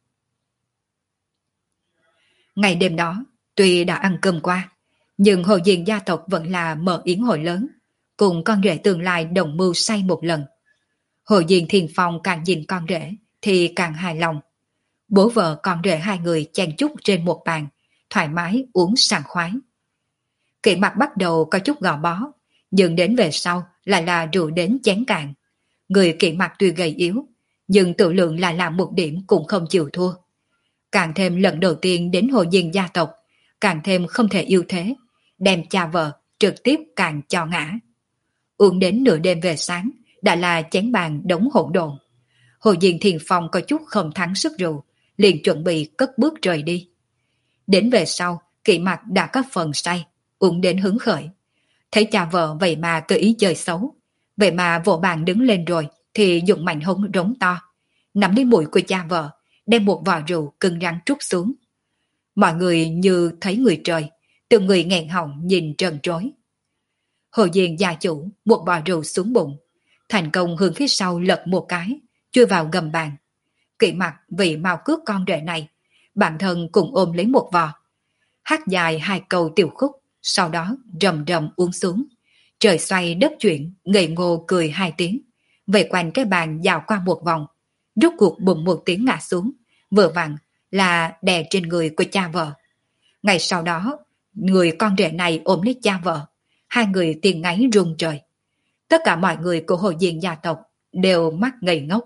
Ngày đêm đó, tuy đã ăn cơm qua, nhưng Hồ Diên gia tộc vẫn là mở yến hội lớn, cùng con rể tương lai đồng mưu say một lần. Hồ Diên Thiền Phong càng nhìn con rể thì càng hài lòng. Bố vợ con rể hai người chen chúc trên một bàn, thoải mái uống sảng khoái. Kỷ Mặc bắt đầu có chút gò bó, nhưng đến về sau lại là rượu đến chén cạn. Người Kỷ Mặc tuy gầy yếu, nhưng tự lượng lại là một điểm cũng không chịu thua. Càng thêm lần đầu tiên đến Hồ Diên gia tộc, càng thêm không thể yêu thế, đem cha vợ trực tiếp càng cho ngã. Uống đến nửa đêm về sáng, đã là chén bàn đống hỗn độn. Hồ Diên Thiền Phong có chút không thắng sức rượu, liền chuẩn bị cất bước rời đi. Đến về sau, Kỷ Mặc đã có phần say, uống đến hứng khởi. Thấy cha vợ vậy mà cơ ý chơi xấu, vậy mà vỗ bàn đứng lên rồi thì dùng mạnh hống rống to, nắm lấy mũi của cha vợ, đem một vò rượu cưng rắn trút xuống. Mọi người như thấy người trời, từng người nghẹn họng nhìn trần trối. Hồ Diên gia chủ một vò rượu xuống bụng, thành công hướng phía sau lật một cái, chui vào gầm bàn. Kỷ Mặc vì mau cướp con rể này, bản thân cũng ôm lấy một vò, hát dài hai câu tiểu khúc, sau đó rầm rầm uống xuống. Trời xoay đất chuyển, ngây ngô cười hai tiếng, về quanh cái bàn dạo qua một vòng, rút cuộc bùng một tiếng ngã xuống, vừa vặn là đè trên người của cha vợ. Ngày sau đó, người con rể này ôm lấy cha vợ, hai người tiếng ngáy rung trời. Tất cả mọi người của Hồ Diên gia tộc đều mắt ngây ngốc.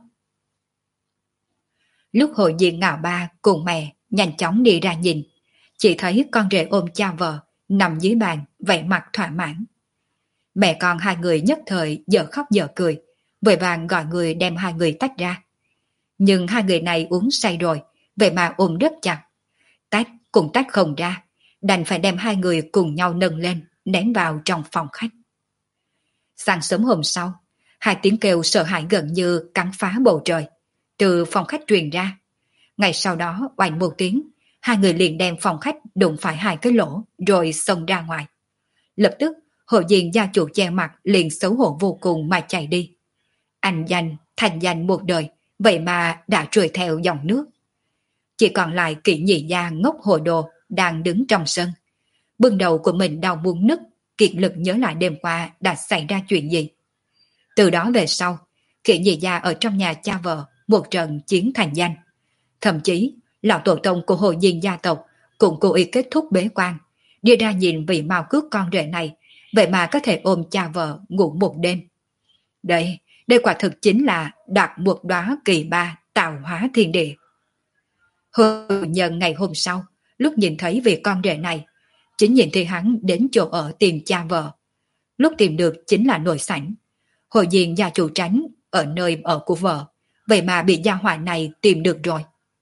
Lúc Hồ Diên Ngạo Ba cùng mẹ nhanh chóng đi ra nhìn, chỉ thấy con rể ôm cha vợ nằm dưới bàn, vẻ mặt thỏa mãn. Mẹ con hai người nhất thời dở khóc dở cười, vội vàng gọi người đem hai người tách ra. Nhưng hai người này uống say rồi, vậy mà ôm rất chặt. Tách cũng tách không ra, đành phải đem hai người cùng nhau nâng lên, ném vào trong phòng khách. Sáng sớm hôm sau, hai tiếng kêu sợ hãi gần như cắn phá bầu trời, từ phòng khách truyền ra. Ngày sau đó, oanh một tiếng, hai người liền đem phòng khách đụng phải hai cái lỗ, rồi xông ra ngoài. Lập tức, Hồ Diên gia chủ che mặt liền xấu hổ vô cùng mà chạy đi. Anh danh, thành danh một đời, vậy mà đã trôi theo dòng nước. Chỉ còn lại Kỷ Nhị gia ngốc hồ đồ đang đứng trong sân. Bưng đầu của mình đau muốn nứt, kiệt lực nhớ lại đêm qua đã xảy ra chuyện gì. Từ đó về sau, Kỷ Nhị gia ở trong nhà cha vợ một trận chiến thành danh. Thậm chí, lão tổ tông của Hồ Diên gia tộc cũng cố ý kết thúc bế quan, Đi ra nhìn vị mau cước con rể này, vậy mà có thể ôm cha vợ ngủ một đêm. Đây, đây quả thực chính là đạt một đóa kỳ ba tạo hóa thiên địa. Hồ Nhân ngày hôm sau, lúc nhìn thấy vị con rể này, chính nhìn thấy hắn đến chỗ ở tìm cha vợ. Lúc tìm được chính là nội sảnh. Hồ Diên gia chủ tránh ở nơi ở của vợ, vậy mà bị gia hỏa này tìm được rồi.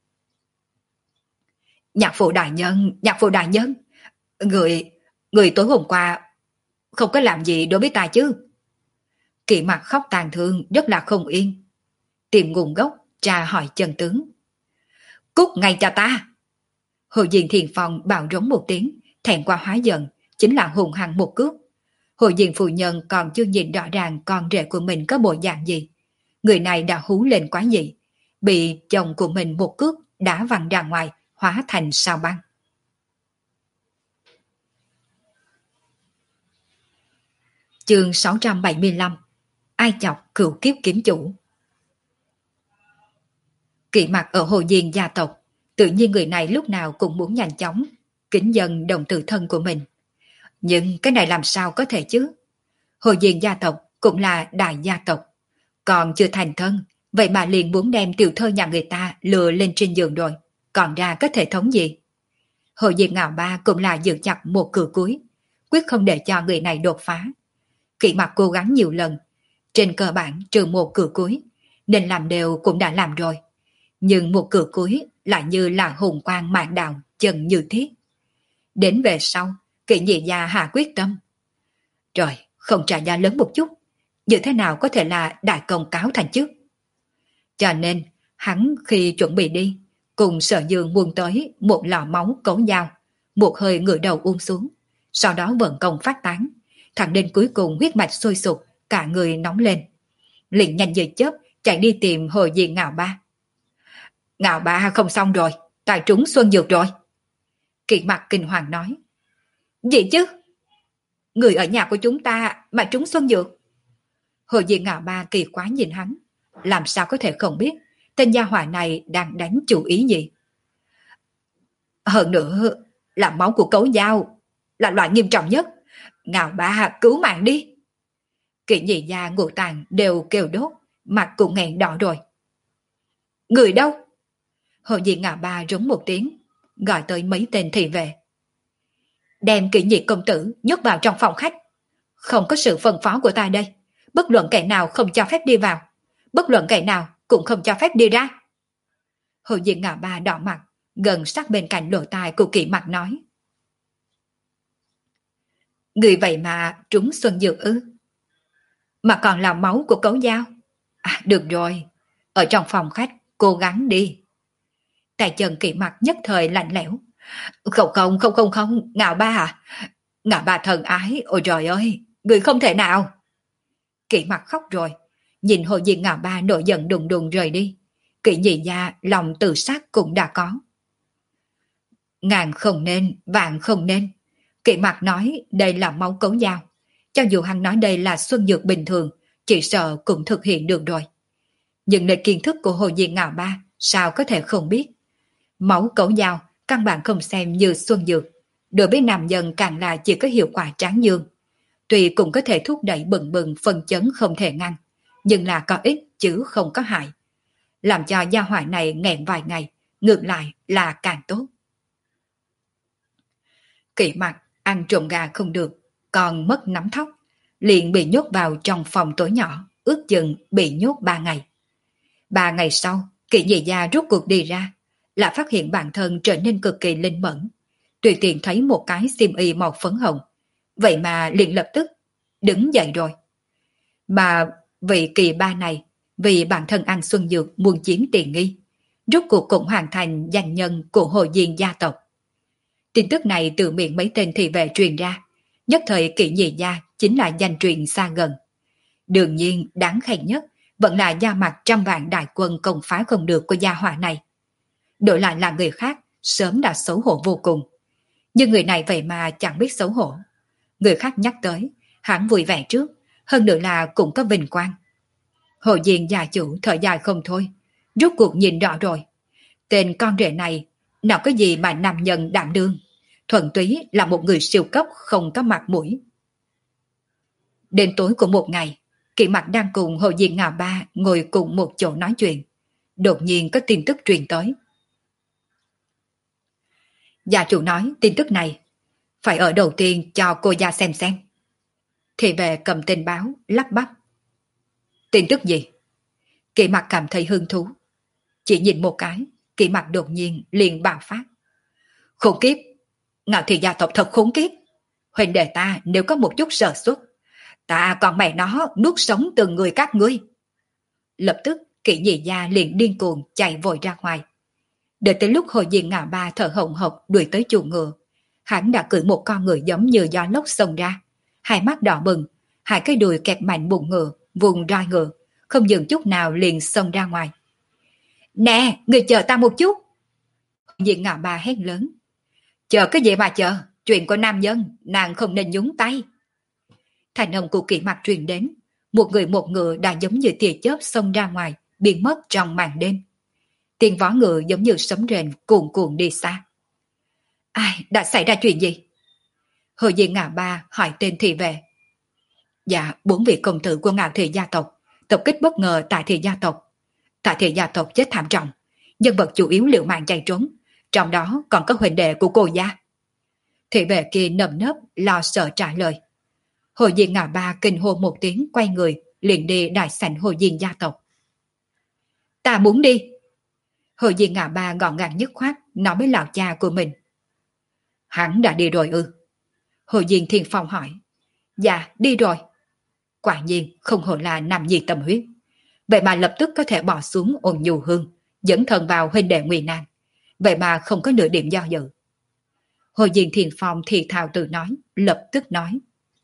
Nhạc phụ đại nhân, nhạc phụ đại nhân, người, người tối hôm qua không có làm gì đối với ta chứ? Kỵ Mặc khóc tàn thương, rất là không yên. Tìm nguồn gốc, tra hỏi chân tướng. Cút ngay cho ta! Hồ Diên Thiền Phong bạo rống một tiếng, thẹn qua hóa giận, chính là hùng hăng một cước. Hồ Diên phu nhân còn chưa nhìn rõ ràng con rể của mình có bộ dạng gì. Người này đã hú lên quá dị, bị chồng của mình một cước đá văng ra ngoài, hóa thành sao băng. Chương sáu trăm bảy mươi lăm. Ai chọc cửu kiếp kiếm chủ. Kỵ Mặc ở Hồ Diên gia tộc, tự nhiên người này lúc nào cũng muốn nhanh chóng kính dân đồng tử thân của mình. Nhưng cái này làm sao có thể chứ? Hồ Diên gia tộc cũng là đại gia tộc, còn chưa thành thân, vậy mà liền muốn đem tiểu thơ nhà người ta lừa lên trên giường rồi, còn ra có thể thống gì? Hồ Diên Ngạo Ba cũng là giữ chặt một cửa cuối, quyết không để cho người này đột phá. Kỵ Mặc cố gắng nhiều lần, trên cơ bản trừ một cửa cuối, nên làm đều cũng đã làm rồi. Nhưng một cửa cuối lại như là hùng quang mạn đạo, chân như thiết. Đến về sau, Kỵ Nhị gia hạ quyết tâm. Trời, không trả giá lớn một chút, như thế nào có thể là đại công cáo thành chứ? Cho nên, hắn khi chuẩn bị đi, cùng Sở Dương buông tới một lọ máu cấu dao, một hơi ngửa đầu uống xuống, sau đó vận công phát tán, thẳng đến cuối cùng huyết mạch sôi sục, cả người nóng lên. Liền nhanh như chớp chạy đi tìm Hồ Diên Ngạo Ba. Ngạo Ba không xong rồi, tài trúng xuân dược rồi. Kỵ Mặc kinh hoàng nói. Gì chứ? Người ở nhà của chúng ta mà trúng xuân dược. Hồ Diên Ngạo Ba kỳ quá nhìn hắn, làm sao có thể không biết tên gia hỏa này đang đánh chủ ý gì. Hơn nữa là máu của cấu dao, là loại nghiêm trọng nhất. Ngạo Ba cứu mạng đi. Kỵ Nhị gia ngũ tạng đều kêu đốt, mặt cũng nghẹn đỏ rồi. Người đâu? Hồ Diên Ngạo Ba rống một tiếng, gọi tới mấy tên thị vệ. Đem Kỵ Nhị công tử nhốt vào trong phòng khách. Không có sự phân phó của ta đây, bất luận kẻ nào không cho phép đi vào, bất luận kẻ nào cũng không cho phép đi ra. Hồ Diên Ngạo Ba đỏ mặt, gần sát bên cạnh lỗ tai của Kỵ Mặc nói. Người vậy mà trúng xuân dược ư? Mà còn là máu của cấu dao. À, được rồi, ở trong phòng khách cố gắng đi. Tay chân Kỵ Mặc nhất thời lạnh lẽo. Không không không không không, Ngạo Ba à? Ngạo Ba thần ái, ôi trời ơi, người không thể nào. Kỵ Mặc khóc rồi, nhìn Hồ Diên Ngạo Ba nổi giận đùng đùng rời đi. Kỵ Nhị gia lòng tự sát cũng đã có. Ngàn không nên, vạn không nên. Kỵ Mặc nói đây là máu cấu dao. Cho dù hắn nói đây là xuân dược bình thường, chỉ sợ cũng thực hiện được rồi. Nhưng lời kiến thức của Hồ Diên Ngạo Ba sao có thể không biết. Máu cấu dao căn bản không xem như xuân dược, đối với nam nhân càng là chỉ có hiệu quả tráng dương. Tuy cũng có thể thúc đẩy bừng bừng phân chấn không thể ngăn, nhưng là có ích chứ không có hại. Làm cho gia hỏa này nghẹn vài ngày, ngược lại là càng tốt. Kỵ Mặc ăn trộm gà không được, còn mất nắm thóc, liền bị nhốt vào trong phòng tối nhỏ, ước chừng bị nhốt ba ngày. Ba ngày sau, Kỵ Nhị gia rút cuộc đi ra, là phát hiện bản thân trở nên cực kỳ linh mẫn. Tùy tiện thấy một cái xiêm y màu phấn hồng, vậy mà liền lập tức đứng dậy rồi. Mà vị Kỳ Ba này, vì bản thân ăn xuân dược muôn chiếm tiền nghi, rút cuộc cũng hoàn thành danh nhân của Hồ Diên gia tộc. Tin tức này từ miệng mấy tên thị vệ truyền ra, nhất thời Kỵ Nhị gia chính là danh truyền xa gần. Đương nhiên đáng khen nhất vẫn là da mặt trăm vạn đại quân công phá không được của gia hỏa này. Đổi lại là người khác sớm đã xấu hổ vô cùng, nhưng người này vậy mà chẳng biết xấu hổ. Người khác nhắc tới, hắn vui vẻ trước, hơn nữa là cũng có vinh quang. Hồ Diên gia chủ thở dài không thôi, rút cuộc nhìn rõ rồi. Tên con rể này, nào có gì mà nam nhân đảm đương, thuần túy là một người siêu cấp không có mặt mũi. Đến tối của một ngày, Kỷ Mặc đang cùng Hồ Diên Ngà Ba ngồi cùng một chỗ nói chuyện. Đột nhiên có tin tức truyền tới. Gia chủ nói tin tức này phải ở đầu tiên cho cô gia xem xem. Thì về cầm tin báo, lắp bắp. Tin tức gì? Kỷ Mặc cảm thấy hứng thú. Chỉ nhìn một cái, Kỷ Mặc đột nhiên liền bạo phát. Khốn kiếp! Ngạo Thị gia tộc thật khốn kiếp! Huynh đệ ta nếu có một chút sơ suất, ta còn mẹ nó nuốt sống từng người các ngươi. Lập tức Kỷ Nhị gia liền điên cuồng chạy vội ra ngoài. Đợi tới lúc Hồ Diên Ngà Ba thở hổn hộc đuổi tới chuồng ngựa, hắn đã cưỡi một con ngựa giống như gió lốc xông ra, hai mắt đỏ bừng, hai cái đùi kẹp mạnh bụng ngựa, vùng roi ngựa, không dừng chút nào liền xông ra ngoài. Nè, người chờ ta một chút! Hồ Diên Ngà Ba hét lớn. Chờ cái gì mà chờ? Chuyện của nam nhân, nàng không nên nhúng tay. Thành âm của Kỷ Mặc truyền đến, một người một ngựa đã giống như tia chớp xông ra ngoài, biến mất trong màn đêm. Tiếng vó ngựa giống như sấm rền cuồn cuộn đi xa. Ai, đã xảy ra chuyện gì? Hồ Diên Ngà Ba hỏi tên thị vệ. Dạ, bốn vị công tử của Ngạo Thị gia tộc tập kích bất ngờ tại Thị gia tộc. Tại Thị gia tộc chết thảm trọng, nhân vật chủ yếu liều mạng chạy trốn, trong đó còn có huynh đệ của cô gia. Thị vệ kia nơm nớp lo sợ trả lời. Hồ Diên Ngà Ba kinh hô một tiếng, quay người liền đi đại sảnh Hồ Diên gia tộc. Ta muốn đi. Hồ Diên Ngà Ba gọn gàng dứt khoát nói với lão cha của mình. Hắn đã đi rồi ư? Hồ Diên Thiên Phong hỏi. Dạ, đi rồi. Quả nhiên không hổ là nam nhi tâm huyết. Vậy mà lập tức có thể bỏ xuống Ôn Nhu Hương, dẫn thần vào huynh đệ Ngụy Nan. Vậy mà không có nửa điểm do dự. Hồ Diên Thiên Phong thì thào tự nói, lập tức nói.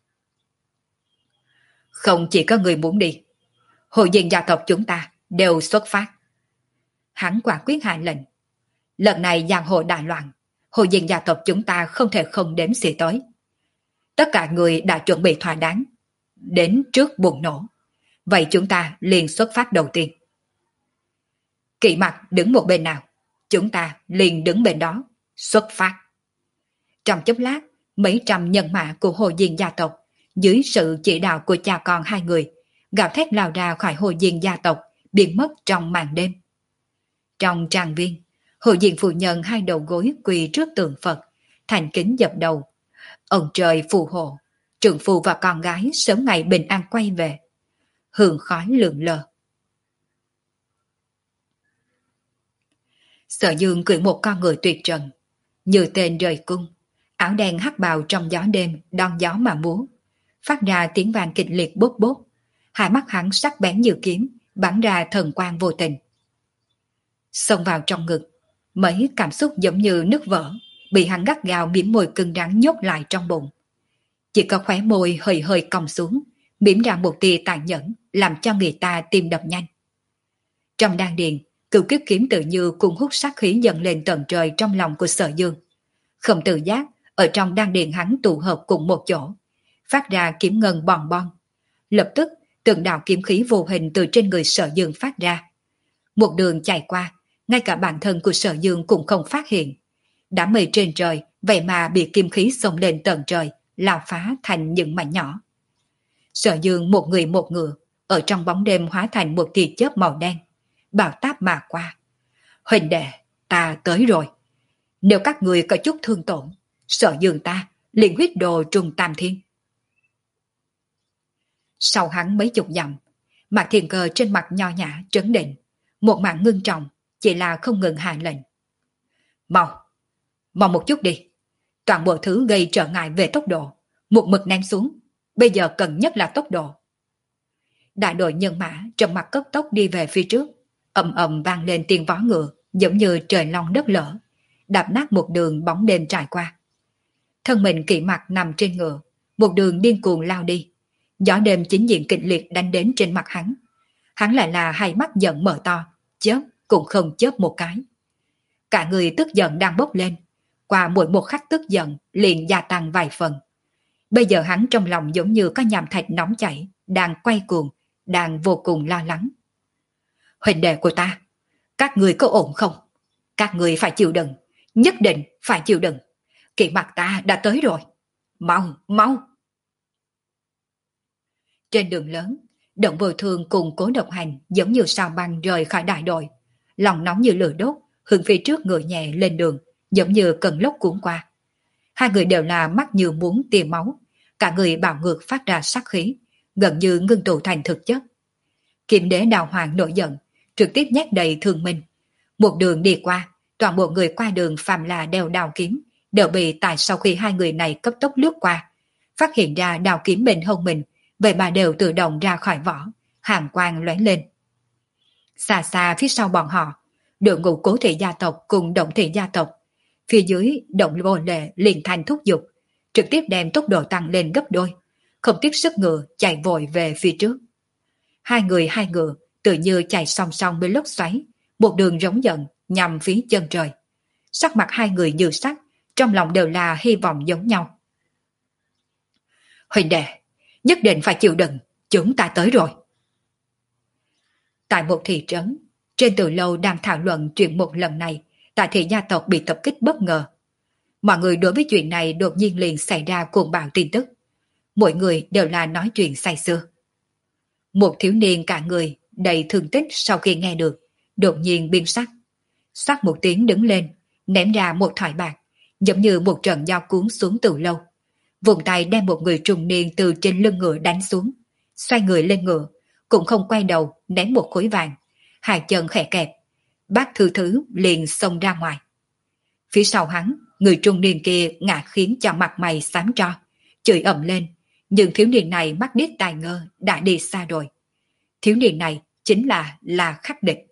Không chỉ có người muốn đi, Hồ Diên gia tộc chúng ta đều xuất phát. Hắn quả quyết hạ lệnh. Lần này giang hồ đại loạn, Hồ Diên gia tộc chúng ta không thể không đếm xỉa tới. Tất cả người đã chuẩn bị thỏa đáng, đến trước bùng nổ. Vậy chúng ta liền xuất phát đầu tiên. Kỷ Mặc đứng một bên nào, chúng ta liền đứng bên đó, xuất phát. Trong chốc lát, mấy trăm nhân mã của Hồ Diên gia tộc, dưới sự chỉ đạo của cha con hai người, gào thét lao ra khỏi Hồ Diên gia tộc, biến mất trong màn đêm. Trong trang viên, Hồ Diên phu nhân hai đầu gối quỳ trước tượng Phật, thành kính dập đầu. Ông trời phù hộ, trượng phu và con gái sớm ngày bình an quay về. Hương khói lượn lờ. Sở Dương cưỡi một con người tuyệt trần, như tên rời cung, áo đen hắc bào trong gió đêm đón gió mà múa, phát ra tiếng vang kịch liệt bốp bốp. Hai mắt hắn sắc bén như kiếm, bắn ra thần quang vô tình. Xông vào trong ngực, mấy cảm xúc giống như nứt vỡ, bị hắn gắt gao mím môi cứng rắn nhốt lại trong bụng. Chỉ có khóe môi hơi hơi cong xuống, mím ra một tia tàn nhẫn, làm cho người ta tim đập nhanh. Trong đan điền, cửu kiếp kiếm tự như cuốn hút sát khí dần lên tận trời trong lòng của Sở Dương. Không tự giác, ở trong đan điền hắn tụ hợp cùng một chỗ, phát ra kiếm ngân bòn bon. Lập tức, từng đạo kiếm khí vô hình từ trên người Sở Dương phát ra. Một đường chạy qua, ngay cả bản thân của Sở Dương cũng không phát hiện. Đám mây trên trời, vậy mà bị kiếm khí xông lên tận trời, lao phá thành những mảnh nhỏ. Sở Dương một người một ngựa, ở trong bóng đêm hóa thành một tia chớp màu đen, bão táp mà qua. Huynh đệ, ta tới rồi. Nếu các người có chút thương tổn, Sở Dương ta liền huyết đồ trùng tam thiên. Sau hắn mấy chục dặm, Mạc Thiên Cơ trên mặt nho nhã trấn định, một mặt ngưng trọng, chỉ là không ngừng hạ lệnh. Mau, mau một chút đi. Toàn bộ thứ gây trở ngại về tốc độ, một mực ném xuống. Bây giờ cần nhất là tốc độ. Đại đội nhân mã trong mặt cấp tốc đi về phía trước, ầm ầm vang lên tiếng vó ngựa, giống như trời long đất lở, đạp nát một đường bóng đêm trải qua. Thân mình Kỷ Mặc nằm trên ngựa, một đường điên cuồng lao đi. Gió đêm chính diện kịch liệt đánh đến trên mặt hắn. Hắn lại là hai mắt giận mở to, chớp cũng không chớp một cái. Cả người tức giận đang bốc lên, qua mỗi một khắc tức giận liền gia tăng vài phần. Bây giờ hắn trong lòng giống như có nham thạch nóng chảy, đang quay cuồng, đang vô cùng lo lắng. Huynh đệ của ta, các người có ổn không? Các người phải chịu đựng, nhất định phải chịu đựng. Kỵ mặt ta đã tới rồi. Mau, mau. Trên đường lớn, Động Vô Thương cùng Cố Độc Hành giống như sao băng rời khỏi đại đội. Lòng nóng như lửa đốt, hướng phía trước ngựa nhẹ lên đường, giống như cơn lốc cuốn qua. Hai người đều là mắt như muốn tiêm máu, cả người bạo ngược phát ra sát khí, gần như ngưng tụ thành thực chất. Kiếm đế Đào Hoàng nổi giận, trực tiếp nhét đầy thương minh. Một đường đi qua, toàn bộ người qua đường phàm là đeo đào kiếm, đều bị tại sau khi hai người này cấp tốc lướt qua, phát hiện ra đào kiếm bên hông mình, vậy mà đều tự động ra khỏi vỏ, hàn quang lóe lên. Xa xa phía sau bọn họ, đội ngũ Cố thị gia tộc cùng Động thị gia tộc, phía dưới Động Vô Lệ liền thành thúc giục, trực tiếp đem tốc độ tăng lên gấp đôi, không tiếc sức ngựa chạy vội về phía trước. Hai người hai ngựa tự như chạy song song bên lốc xoáy, một đường rống giận nhằm phía chân trời. Sắc mặt hai người như sắc, trong lòng đều là hy vọng giống nhau. Huynh đệ, nhất định phải chịu đựng, chúng ta tới rồi. Tại một thị trấn, trên từ lâu đang thảo luận chuyện một lần này, tại thị gia tộc bị tập kích bất ngờ. Mọi người đối với chuyện này đột nhiên liền xảy ra cuồng bạo tin tức. Mỗi người đều là nói chuyện say sưa. Một thiếu niên cả người đầy thương tích sau khi nghe được, đột nhiên biến sắc. Sắc một tiếng đứng lên, ném ra một thỏi bạc, giống như một trận dao cuốn xuống từ lâu. Vùng tay đem một người trung niên từ trên lưng ngựa đánh xuống, xoay người lên ngựa, cũng không quay đầu ném một khối vàng, hai chân khẽ kẹp, bác thư thứ liền xông ra ngoài. Phía sau hắn, người trung niên kia ngã khiến cho mặt mày xám tro, chửi ầm lên, nhưng thiếu niên này mắt điếc tai ngơ đã đi xa rồi. Thiếu niên này chính là La Khắc Địch.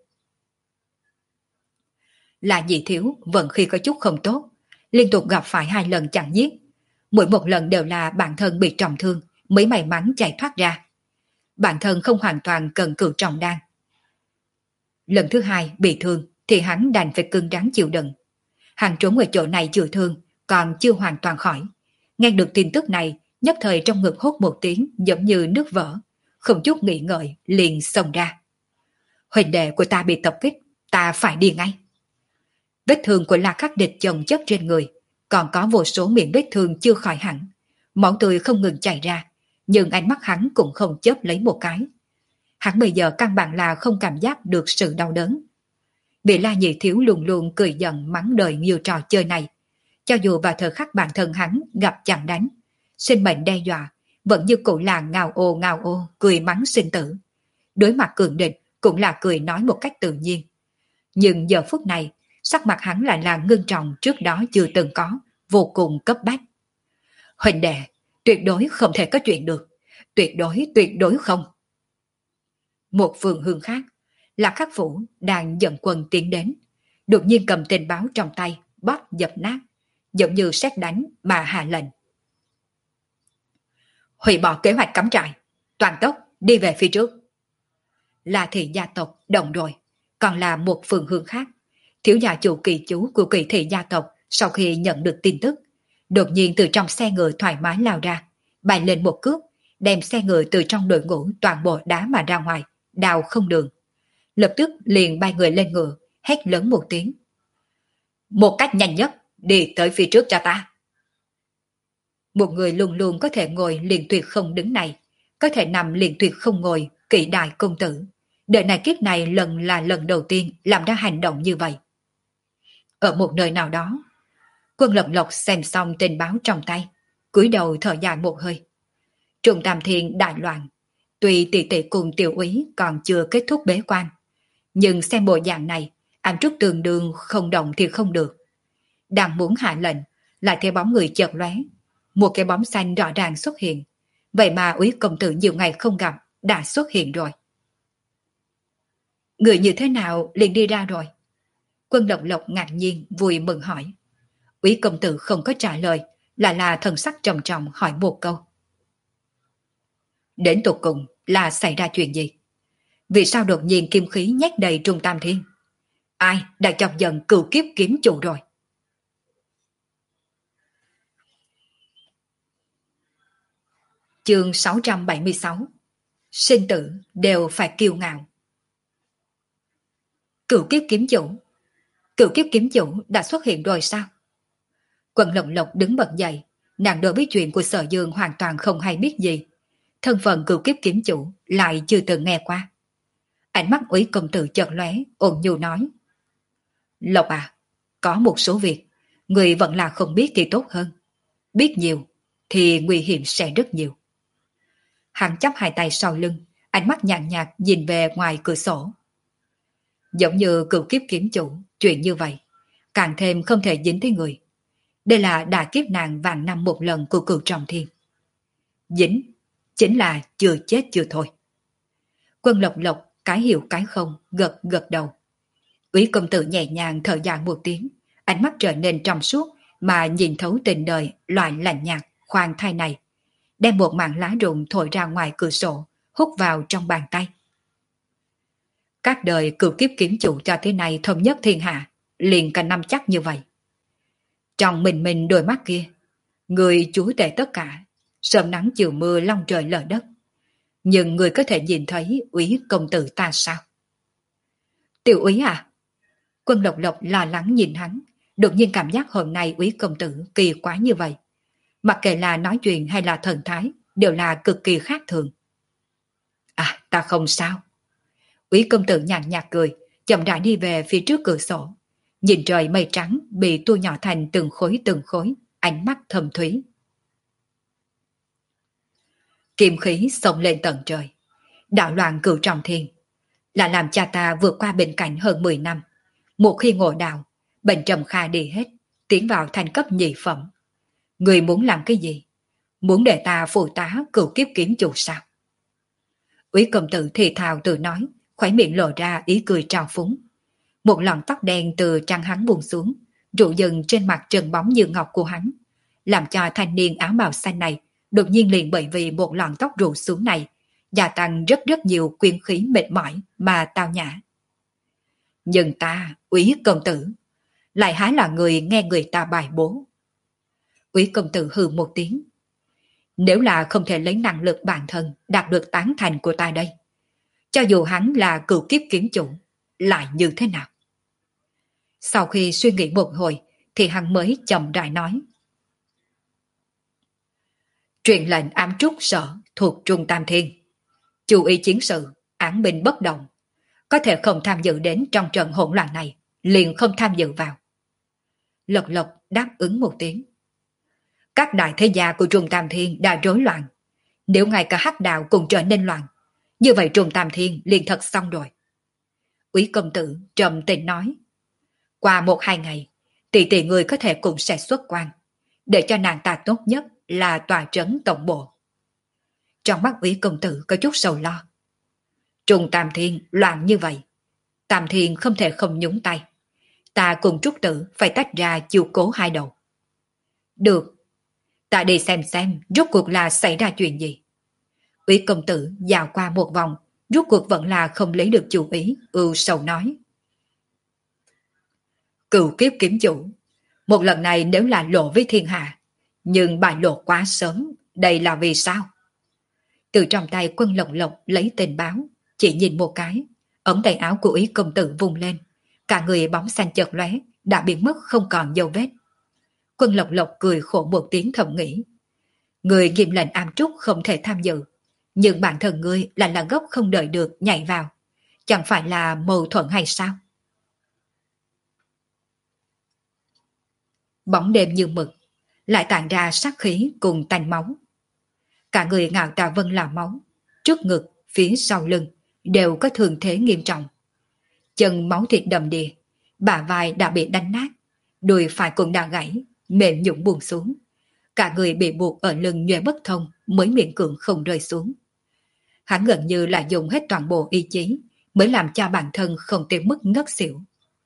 Là Nhị thiếu vận khi có chút không tốt, liên tục gặp phải hai lần chặn giết, mỗi một lần đều là bản thân bị trọng thương mới may mắn chạy thoát ra. Bản thân không hoàn toàn cần cự trọng đan. Lần thứ hai bị thương thì hắn đành phải cứng rắn chịu đựng. Hắn trốn ở chỗ này chữa thương, còn chưa hoàn toàn khỏi. Nghe được tin tức này, nhất thời trong ngực hốt một tiếng giống như nước vỡ, không chút nghĩ ngợi liền xông ra. Huỳnh đệ của ta bị tập kích, ta phải đi ngay. Vết thương của La Khắc Địch chồng chất trên người, còn có vô số miệng vết thương chưa khỏi hẳn. Máu tươi không ngừng chảy ra, nhưng ánh mắt hắn cũng không chớp lấy một cái. Hắn bây giờ căn bản là không cảm giác được sự đau đớn. Bị La Nhị thiếu luôn luôn cười giận mắng đời nhiều trò chơi này. Cho dù vào thời khắc bản thân hắn gặp chàng đánh, sinh mệnh đe dọa, vẫn như cụ là ngào ô ngào ô cười mắng sinh tử. Đối mặt cường địch cũng là cười nói một cách tự nhiên. Nhưng giờ phút này, sắc mặt hắn lại là ngưng trọng trước đó chưa từng có, vô cùng cấp bách. Huỳnh đệ, tuyệt đối không thể có chuyện được. Tuyệt đối, tuyệt đối không. Một phường hương khác, là Khắc Phủ đang dẫn quân tiến đến, đột nhiên cầm tình báo trong tay, bóp dập nát, giống như sét đánh mà hạ lệnh. Hủy bỏ kế hoạch cắm trại, toàn tốc đi về phía trước. Là thị gia tộc đồng rồi, còn là một phường hương khác. Thiếu gia chủ kỳ chú của kỳ thị gia tộc sau khi nhận được tin tức, đột nhiên từ trong xe ngựa thoải mái lao ra, bay lên một cước, đem xe ngựa từ trong đội ngũ toàn bộ đá mà ra ngoài, đào không đường. Lập tức liền bay người lên ngựa, hét lớn một tiếng. Một cách nhanh nhất, đi tới phía trước cho ta. Một người luôn luôn có thể ngồi liền tuyệt không đứng này, có thể nằm liền tuyệt không ngồi, kỵ đại công tử. Đời này kiếp này lần là lần đầu tiên làm ra hành động như vậy. Ở một nơi nào đó, Quân Lộc Lộc xem xong tình báo trong tay, cúi đầu thở dài một hơi. Trung Tam Thiên đại loạn, tuy tỷ tỷ cùng tiểu úy còn chưa kết thúc bế quan, nhưng xem bộ dạng này, Ám Trúc tương đương không động thì không được. Đang muốn hạ lệnh, lại thấy bóng người chợt lóe, một cái bóng xanh rõ ràng xuất hiện. Vậy mà úy công tử nhiều ngày không gặp đã xuất hiện rồi. Người như thế nào liền đi ra rồi? Quân Lộc Lộc ngạc nhiên vui mừng hỏi. Úy công tử không có trả lời, lại là thần sắc trầm trọng hỏi một câu. Đến tột cùng là xảy ra chuyện gì? Vì sao đột nhiên kim khí nhét đầy Trung Tam Thiên? Ai đã chọc giận cửu kiếp kiếm chủ rồi? Chương sáu trăm bảy mươi sáu. Sinh tử đều phải kiêu ngạo. Cửu kiếp kiếm chủ? Cửu kiếp kiếm chủ đã xuất hiện rồi sao? Quân Lộc Lộc đứng bật dậy, nàng đối với chuyện của Sở Dương hoàn toàn không hay biết gì. Thân phận cựu kiếp kiếm chủ lại chưa từng nghe qua. Ánh mắt Úy công tử chợt lóe, ôn nhu nói: Lộc à, có một số việc, người vẫn là không biết thì tốt hơn. Biết nhiều, thì nguy hiểm sẽ rất nhiều. Hắn chắp hai tay sau lưng, ánh mắt nhàn nhạt nhìn về ngoài cửa sổ. Giống như cựu kiếp kiếm chủ, chuyện như vậy, càng thêm không thể dính tới người. Đây là đà kiếp nạn vạn năm một lần của cựu trọng thiên. Dính, chính là chưa chết chưa thôi. Quân Lộc Lộc cái hiểu cái không, gật gật đầu. Úy công tử nhẹ nhàng thở dài một tiếng, ánh mắt trở nên trong suốt mà nhìn thấu tình đời loại lạnh nhạt, khoan thai này. Đem một mảng lá rụng thổi ra ngoài cửa sổ, hút vào trong bàn tay. Các đời cựu kiếp kiếm chủ cho thế này thống nhất thiên hạ, liền cả năm chắc như vậy. Trong mình mình đôi mắt kia, người chúa tể tất cả, sớm nắng chiều mưa long trời lở đất. Nhưng người có thể nhìn thấy Úy công tử ta sao? Tiểu Úy à? Quân Lộc Lộc lo lắng nhìn hắn, đột nhiên cảm giác hôm nay Úy công tử kỳ quái như vậy. Mặc kệ là nói chuyện hay là thần thái, đều là cực kỳ khác thường. À, ta không sao. Úy công tử nhàn nhạt cười, chậm rãi đi về phía trước cửa sổ. Nhìn trời mây trắng bị tua nhỏ thành từng khối từng khối, ánh mắt thầm thúy. Kim khí xông lên tận trời. Đạo loạn cửu trọng thiên, là làm cha ta vượt qua bệnh cảnh hơn mười năm. Một khi ngộ đạo, bệnh trầm kha đi hết, tiến vào thành cấp nhị phẩm. Người muốn làm cái gì? Muốn để ta phụ tá cửu kiếp kiếm chủ sao? Úy công tử thì thào tự nói, khóe miệng lộ ra ý cười trào phúng. Một lọn tóc đen từ trán hắn buông xuống, rụ dần trên mặt trần bóng như ngọc của hắn, làm cho thanh niên áo bào xanh này đột nhiên liền bởi vì một lọn tóc rụ xuống này gia tăng rất rất nhiều quyến khí mệt mỏi mà tao nhã. Nhưng ta, Úy công tử, lại há là người nghe người ta bài bố. Úy công tử hừ một tiếng. Nếu là không thể lấy năng lực bản thân đạt được tán thành của ta đây, cho dù hắn là cựu kiếp kiếm chủ, lại như thế nào? Sau khi suy nghĩ một hồi, thì hắn mới chậm rãi nói. Truyền lệnh ám trúc sở thuộc Trung Tam Thiên. Chú ý chiến sự, án binh bất động. Có thể không tham dự đến trong trận hỗn loạn này, liền không tham dự vào. Lộc Lộc đáp ứng một tiếng. Các đại thế gia của Trung Tam Thiên đã rối loạn. Nếu ngay cả hắc đạo cũng trở nên loạn, như vậy Trung Tam Thiên liền thật xong rồi. Úy công tử trầm tĩnh nói. Qua một hai ngày, tỷ tỷ người có thể cũng sẽ xuất quan, để cho nàng ta tốt nhất là tòa trấn tổng bộ. Trong mắt Úy công tử có chút sầu lo. Trung Tam Thiên loạn như vậy, Tam Thiên không thể không nhúng tay. Ta cùng Trúc Tử phải tách ra chiều cố hai đầu. Được, ta đi xem xem rốt cuộc là xảy ra chuyện gì. Úy công tử dạo qua một vòng, rốt cuộc vẫn là không lấy được chủ ý, ưu sầu nói. Cựu kiếp kiếm chủ, một lần này nếu là lộ với thiên hạ, nhưng bại lộ quá sớm, đây là vì sao? Từ trong tay Quân Lộc Lộc lấy tình báo, chỉ nhìn một cái, ống tay áo của Úy công tử vùng lên, cả người bóng xanh chợt lóe, đã biến mất không còn dấu vết. Quân Lộc Lộc cười khổ một tiếng thầm nghĩ. Người nghiêm lệnh ám trúc không thể tham dự, nhưng bản thân ngươi là là gốc không đợi được nhảy vào. Chẳng phải là mâu thuẫn hay sao? Bóng đêm như mực, lại tản ra sát khí cùng tanh máu. Cả người Ngạo Tà Vân là máu, trước ngực, phía sau lưng, đều có thương thế nghiêm trọng. Chân máu thịt đầm đìa, bả vai đã bị đánh nát, đùi phải cũng đã gãy, mềm nhũn buông xuống. Cả người bị buộc ở lưng nhòe bất thông mới miễn cưỡng không rơi xuống. Hắn gần như là dùng hết toàn bộ ý chí mới làm cho bản thân không tới mức ngất xỉu.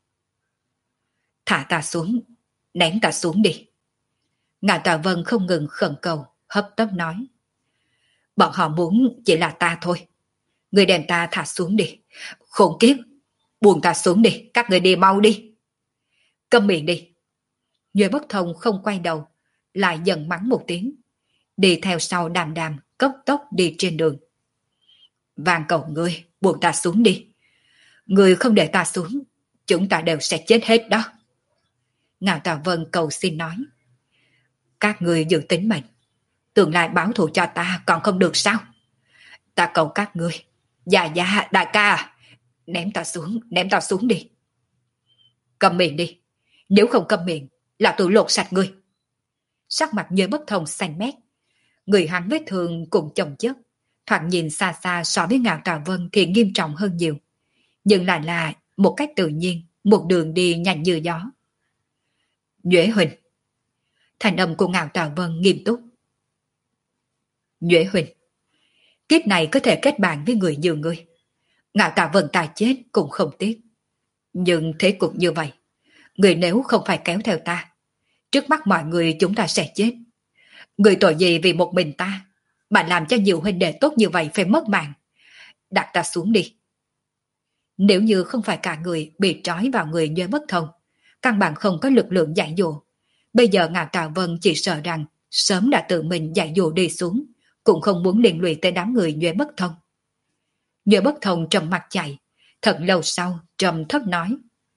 Thả ta xuống, ném ta xuống đi. Ngạo Tà Vân không ngừng khẩn cầu, hấp tấp nói. Bọn họ muốn chỉ là ta thôi. Người đem ta thả xuống đi. Khốn kiếp, buông ta xuống đi, các người đi mau đi. Câm miệng đi. Nhòe bất thông không quay đầu, lại giận mắng một tiếng. Đi theo sau Đàm Đàm, cấp tốc đi trên đường. Van cầu ngươi, buông ta xuống đi. Ngươi không để ta xuống, chúng ta đều sẽ chết hết đó. Ngạo Tà Vân cầu xin nói. Các người giữ tính mệnh, tương lai báo thù cho ta còn không được sao? Ta cầu các ngươi, dạ dạ đại ca, ném ta xuống, ném ta xuống đi. Cầm miệng đi, nếu không cầm miệng, là tôi lột sạch ngươi. Sắc mặt Nhuế Bất Thông xanh mét, người hắn vết thương cũng chồng chất, thoạt nhìn xa xa so với Ngạo Tà Vân thì nghiêm trọng hơn nhiều, nhưng lại là một cách tự nhiên, một đường đi nhanh như gió. Nhuế huynh. Thành âm của Ngạo Tà Vân nghiêm túc. Nhuế huynh, kiếp này có thể kết bạn với người như ngươi, Ngạo Tà Vân ta chết cũng không tiếc. Nhưng thế cục như vậy, người nếu không phải kéo theo ta, trước mắt mọi người chúng ta sẽ chết. Người tội gì vì một mình ta mà làm cho nhiều huynh đệ tốt như vậy phải mất mạng? Đặt ta xuống đi. Nếu như không phải cả người bị trói vào người Nhuế Bất Thông, căn bản không có lực lượng giải dụ, bây giờ Ngạo Tà Vân chỉ sợ rằng sớm đã tự mình giải dụ đi xuống, cũng không muốn liên lụy tới đám người Nhuế Bất Thông. Nhuế Bất Thông trầm mặt chạy, thật lâu sau trầm thấp nói.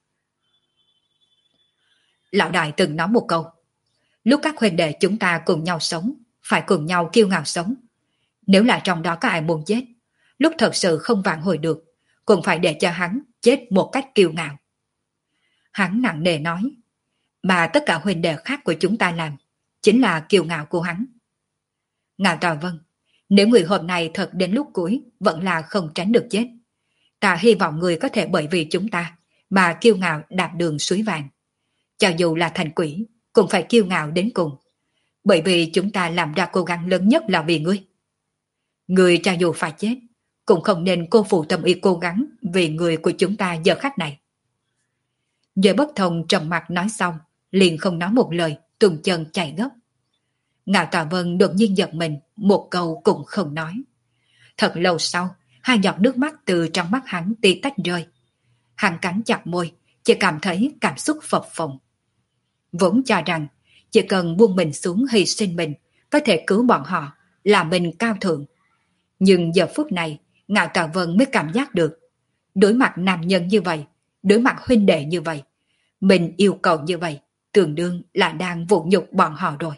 Lão đại từng nói một câu, lúc các huynh đệ chúng ta cùng nhau sống, phải cùng nhau kiêu ngạo sống. Nếu là trong đó có ai muốn chết, lúc thật sự không vãn hồi được, cũng phải để cho hắn chết một cách kiêu ngạo. Hắn nặng nề nói, mà tất cả huynh đệ khác của chúng ta làm, chính là kiêu ngạo của hắn. Ngạo Tà Vân, nếu người hôm nay thật đến lúc cuối vẫn là không tránh được chết, ta hy vọng người có thể bởi vì chúng ta mà kiêu ngạo đạp đường suối vàng. Cho dù là thành quỷ, cũng phải kiêu ngạo đến cùng. Bởi vì chúng ta làm ra cố gắng lớn nhất là vì ngươi. Ngươi cho dù phải chết, cũng không nên cô phụ tâm ý cố gắng vì người của chúng ta giờ khắc này. Nhuế Bất Thông trầm mặt nói xong, liền không nói một lời, tuần chân chạy gấp. Ngạo Tà Vân đột nhiên giật mình, một câu cũng không nói. Thật lâu sau, hai giọt nước mắt từ trong mắt hắn tí tách rơi. Hắn cắn chặt môi, chỉ cảm thấy cảm xúc phập phồng. Vốn cho rằng chỉ cần buông mình xuống hy sinh mình, có thể cứu bọn họ, là mình cao thượng. Nhưng giờ phút này, Ngạo Tà Vân mới cảm giác được, đối mặt nam nhân như vậy, đối mặt huynh đệ như vậy, mình yêu cầu như vậy, tương đương là đang vũ nhục bọn họ rồi.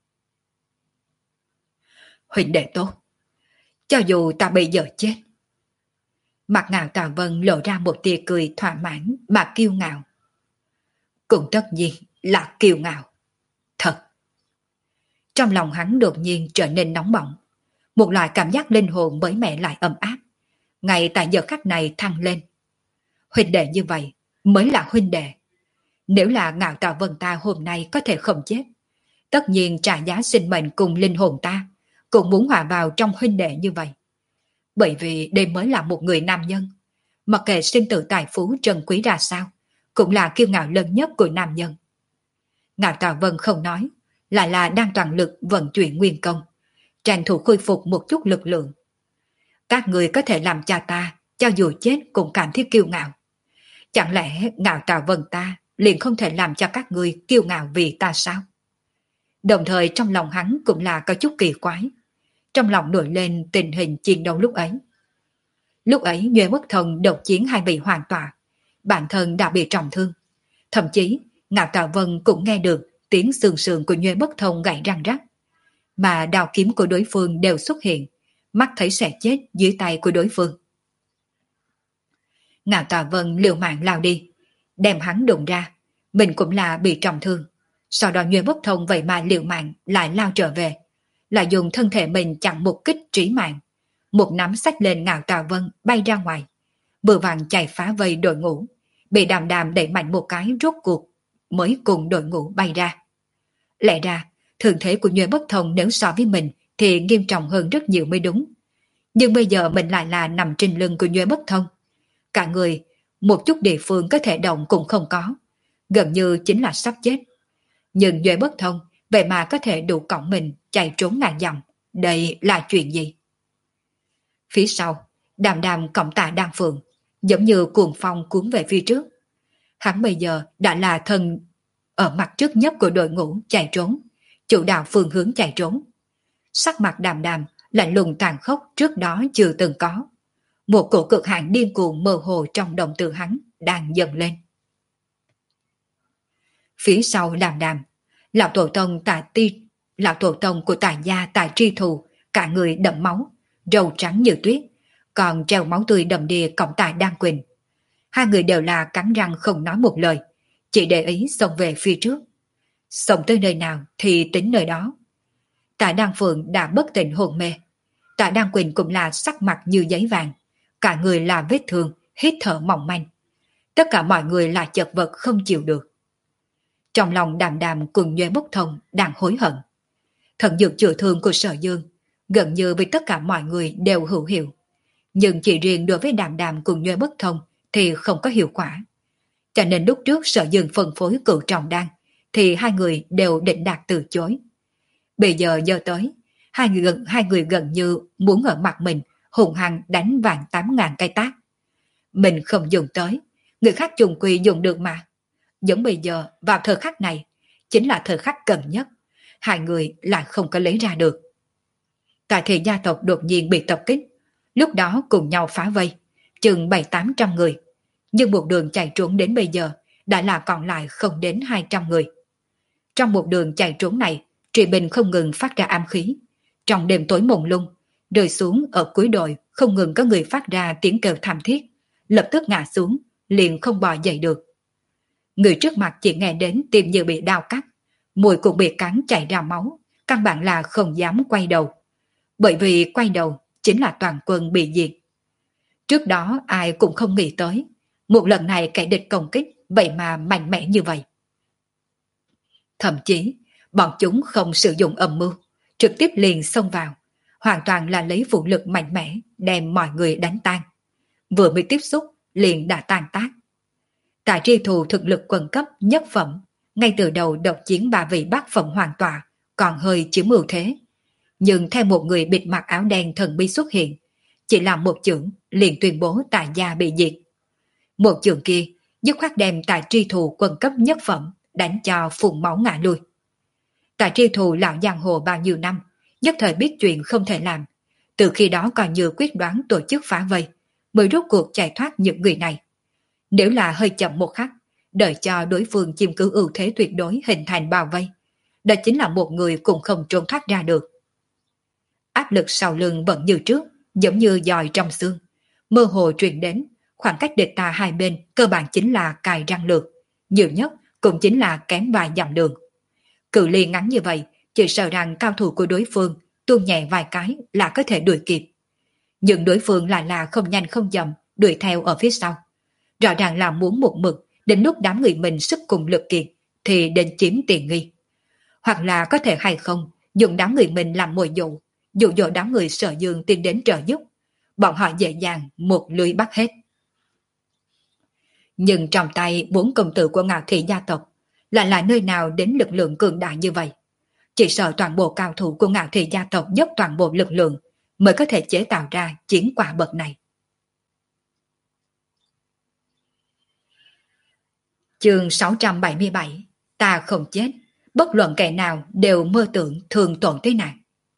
Huynh đệ tốt, cho dù ta bây giờ chết. Mặt Ngạo Tà Vân lộ ra một tia cười thỏa mãn mà kiêu ngạo. Cũng tất nhiên là kiêu ngạo. Thật. Trong lòng hắn đột nhiên trở nên nóng bỏng. Một loại cảm giác linh hồn mới mẻ lại ấm áp. Ngay tại giờ khắc này thăng lên. Huynh đệ như vậy mới là huynh đệ. Nếu là Ngạo Tà Vân ta hôm nay có thể không chết, tất nhiên trả giá sinh mệnh cùng linh hồn ta, cũng muốn hòa vào trong huynh đệ như vậy. Bởi vì đây mới là một người nam nhân. Mặc kệ sinh tử tài phú trân quý ra sao, cũng là kiêu ngạo lớn nhất của nam nhân. Ngạo Tà Vân không nói, lại là đang toàn lực vận chuyển nguyên công, tranh thủ khôi phục một chút lực lượng. Các người có thể làm cha ta, cho dù chết cũng cảm thấy kiêu ngạo. Chẳng lẽ Ngạo Tà Vân ta liền không thể làm cho các người kiêu ngạo vì ta sao? Đồng thời trong lòng hắn cũng là có chút kỳ quái. Trong lòng nổi lên tình hình chiến đấu lúc ấy. Lúc ấy Nhuế Bất Thông độc chiến hai vị hoàn tọa, bản thân đã bị trọng thương. Thậm chí Ngạo Tà Vân cũng nghe được tiếng xương sườn của Nhuế Bất Thông gãy răng rắc. Mà đao kiếm của đối phương đều xuất hiện, mắt thấy sẽ chết dưới tay của đối phương. Ngạo Tà Vân liều mạng lao đi, đem hắn đụng ra, mình cũng là bị trọng thương. Sau đó Nhuế Bất Thông vậy mà liều mạng lại lao trở về, lại dùng thân thể mình chặn một kích trí mạng. Một nắm xách lên Ngạo Tà Vân bay ra ngoài, vừa vàng chạy phá vây đội ngũ, bị Đàm Đàm đẩy mạnh một cái rốt cuộc mới cùng đội ngũ bay ra. Lẽ ra thương thế của Nhuế Bất Thông nếu so với mình thì nghiêm trọng hơn rất nhiều mới đúng. Nhưng bây giờ mình lại là nằm trên lưng của Nhuế Bất Thông, cả người một chút địa phương có thể động cũng không có, gần như chính là sắp chết. Nhưng Nhuế Bất Thông vậy mà có thể đủ cõng mình chạy trốn ngàn dặm, đây là chuyện gì? Phía sau, Đàm Đàm cõng Tạ Đan Phượng, giống như cuồng phong cuốn về phía trước. Hắn bây giờ đã là thần ở mặt trước nhất của đội ngũ chạy trốn, chủ đạo phương hướng chạy trốn. Sắc mặt Đàm Đàm lạnh lùng tàn khốc trước đó chưa từng có. Một cổ cực hạn điên cuồng mơ hồ trong đồng tử hắn đang dần lên. Phía sau Đàm Đàm, lão tổ tông Tạ Ti Lão tổ tông của Tài gia Tài Tri Thù, cả người đẫm máu, râu trắng như tuyết, còn treo máu tươi đầm đìa cộng Tài Đan Quỳnh. Hai người đều là cắn răng không nói một lời, chỉ để ý xông về phía trước. Xông tới nơi nào thì tính nơi đó. Tạ Đan Phượng đã bất tỉnh hồn mê. Tạ Đan Quỳnh cũng là sắc mặt như giấy vàng, cả người là vết thương, hít thở mỏng manh. Tất cả mọi người là chật vật không chịu được. Trong lòng Đàm Đàm cùng Nhuế Bốc Thông đang hối hận. Thần dược chữa thương của Sở Dương gần như với tất cả mọi người đều hữu hiệu, nhưng chỉ riêng đối với Đàm Đàm cùng Nhuế Bốc Thông thì không có hiệu quả. Cho nên lúc trước Sở Dương phân phối cửu trọng đan thì hai người đều định đạt từ chối. Bây giờ giờ tới, hai người gần, hai người gần như muốn ở mặt mình hùng hăng đánh vàng tám ngàn cây tác. Mình không dùng tới, người khác dùng quy dùng được mà. Giống bây giờ vào thời khắc này, chính là thời khắc cần nhất, hai người lại không có lấy ra được. Tại thì gia tộc đột nhiên bị tập kích, lúc đó cùng nhau phá vây, chừng bảy tám trăm người. Nhưng một đường chạy trốn đến bây giờ đã là còn lại không đến hai trăm người. Trong một đường chạy trốn này, Trị Bình không ngừng phát ra ám khí. Trong đêm tối mông lung, rơi xuống ở cuối đồi không ngừng có người phát ra tiếng kêu thảm thiết, lập tức ngã xuống, liền không bò dậy được. Người trước mặt chỉ nghe đến tim như bị đau cắt, mũi cũng bị cắn chảy ra máu, căn bản là không dám quay đầu. Bởi vì quay đầu chính là toàn quân bị diệt. Trước đó ai cũng không nghĩ tới, một lần này kẻ địch công kích vậy mà mạnh mẽ như vậy. Thậm chí, bọn chúng không sử dụng âm mưu, trực tiếp liền xông vào, hoàn toàn là lấy vũ lực mạnh mẽ đem mọi người đánh tan. Vừa mới tiếp xúc liền đã tan tác. Tại Tri Thù thực lực quần cấp nhất phẩm, ngay từ đầu độc chiến ba vị bát phẩm hoàn tọa, còn hơi chiếm ưu thế. Nhưng theo một người bịt mặt áo đen thần bí xuất hiện, chỉ làm một chưởng liền tuyên bố Tại gia bị diệt. Một chưởng kia dứt khoát đem Tại Tri Thù quần cấp nhất phẩm đánh cho phun máu ngã lui. Tại Tri Thù lão giang hồ bao nhiêu năm, nhất thời biết chuyện không thể làm, từ khi đó còn như quyết đoán tổ chức phá vây, mới rốt cuộc chạy thoát những người này. Nếu là hơi chậm một khắc, đợi cho đối phương chiếm cứ ưu thế tuyệt đối hình thành bao vây, đó chính là một người cũng không trốn thoát ra được. Áp lực sau lưng vẫn như trước, giống như dòi trong xương, mơ hồ truyền đến, khoảng cách địch ta hai bên cơ bản chính là cài răng lược, nhiều nhất cũng chính là kém vài dặm đường. Cự ly ngắn như vậy, chỉ sợ rằng cao thủ của đối phương tuôn nhẹ vài cái là có thể đuổi kịp. Nhưng đối phương lại là không nhanh không chậm đuổi theo ở phía sau. Rõ ràng là muốn một mực đến lúc đám người mình sức cùng lực kiệt thì đến chiếm tiền nghi. Hoặc là có thể hay không dùng đám người mình làm mồi dụ, dụ dỗ đám người Sở Dương tiến đến trợ giúp. Bọn họ dễ dàng một lưới bắt hết. Nhưng trong tay bốn công tử của Ngạo Thị gia tộc lại là nơi nào đến lực lượng cường đại như vậy? Chỉ sợ toàn bộ cao thủ của Ngạo Thị gia tộc dốc toàn bộ lực lượng mới có thể chế tạo ra chiến quả bậc này. Chương sáu trăm bảy mươi bảy. Ta không chết, bất luận kẻ nào đều mơ tưởng thường tổn thế nạn.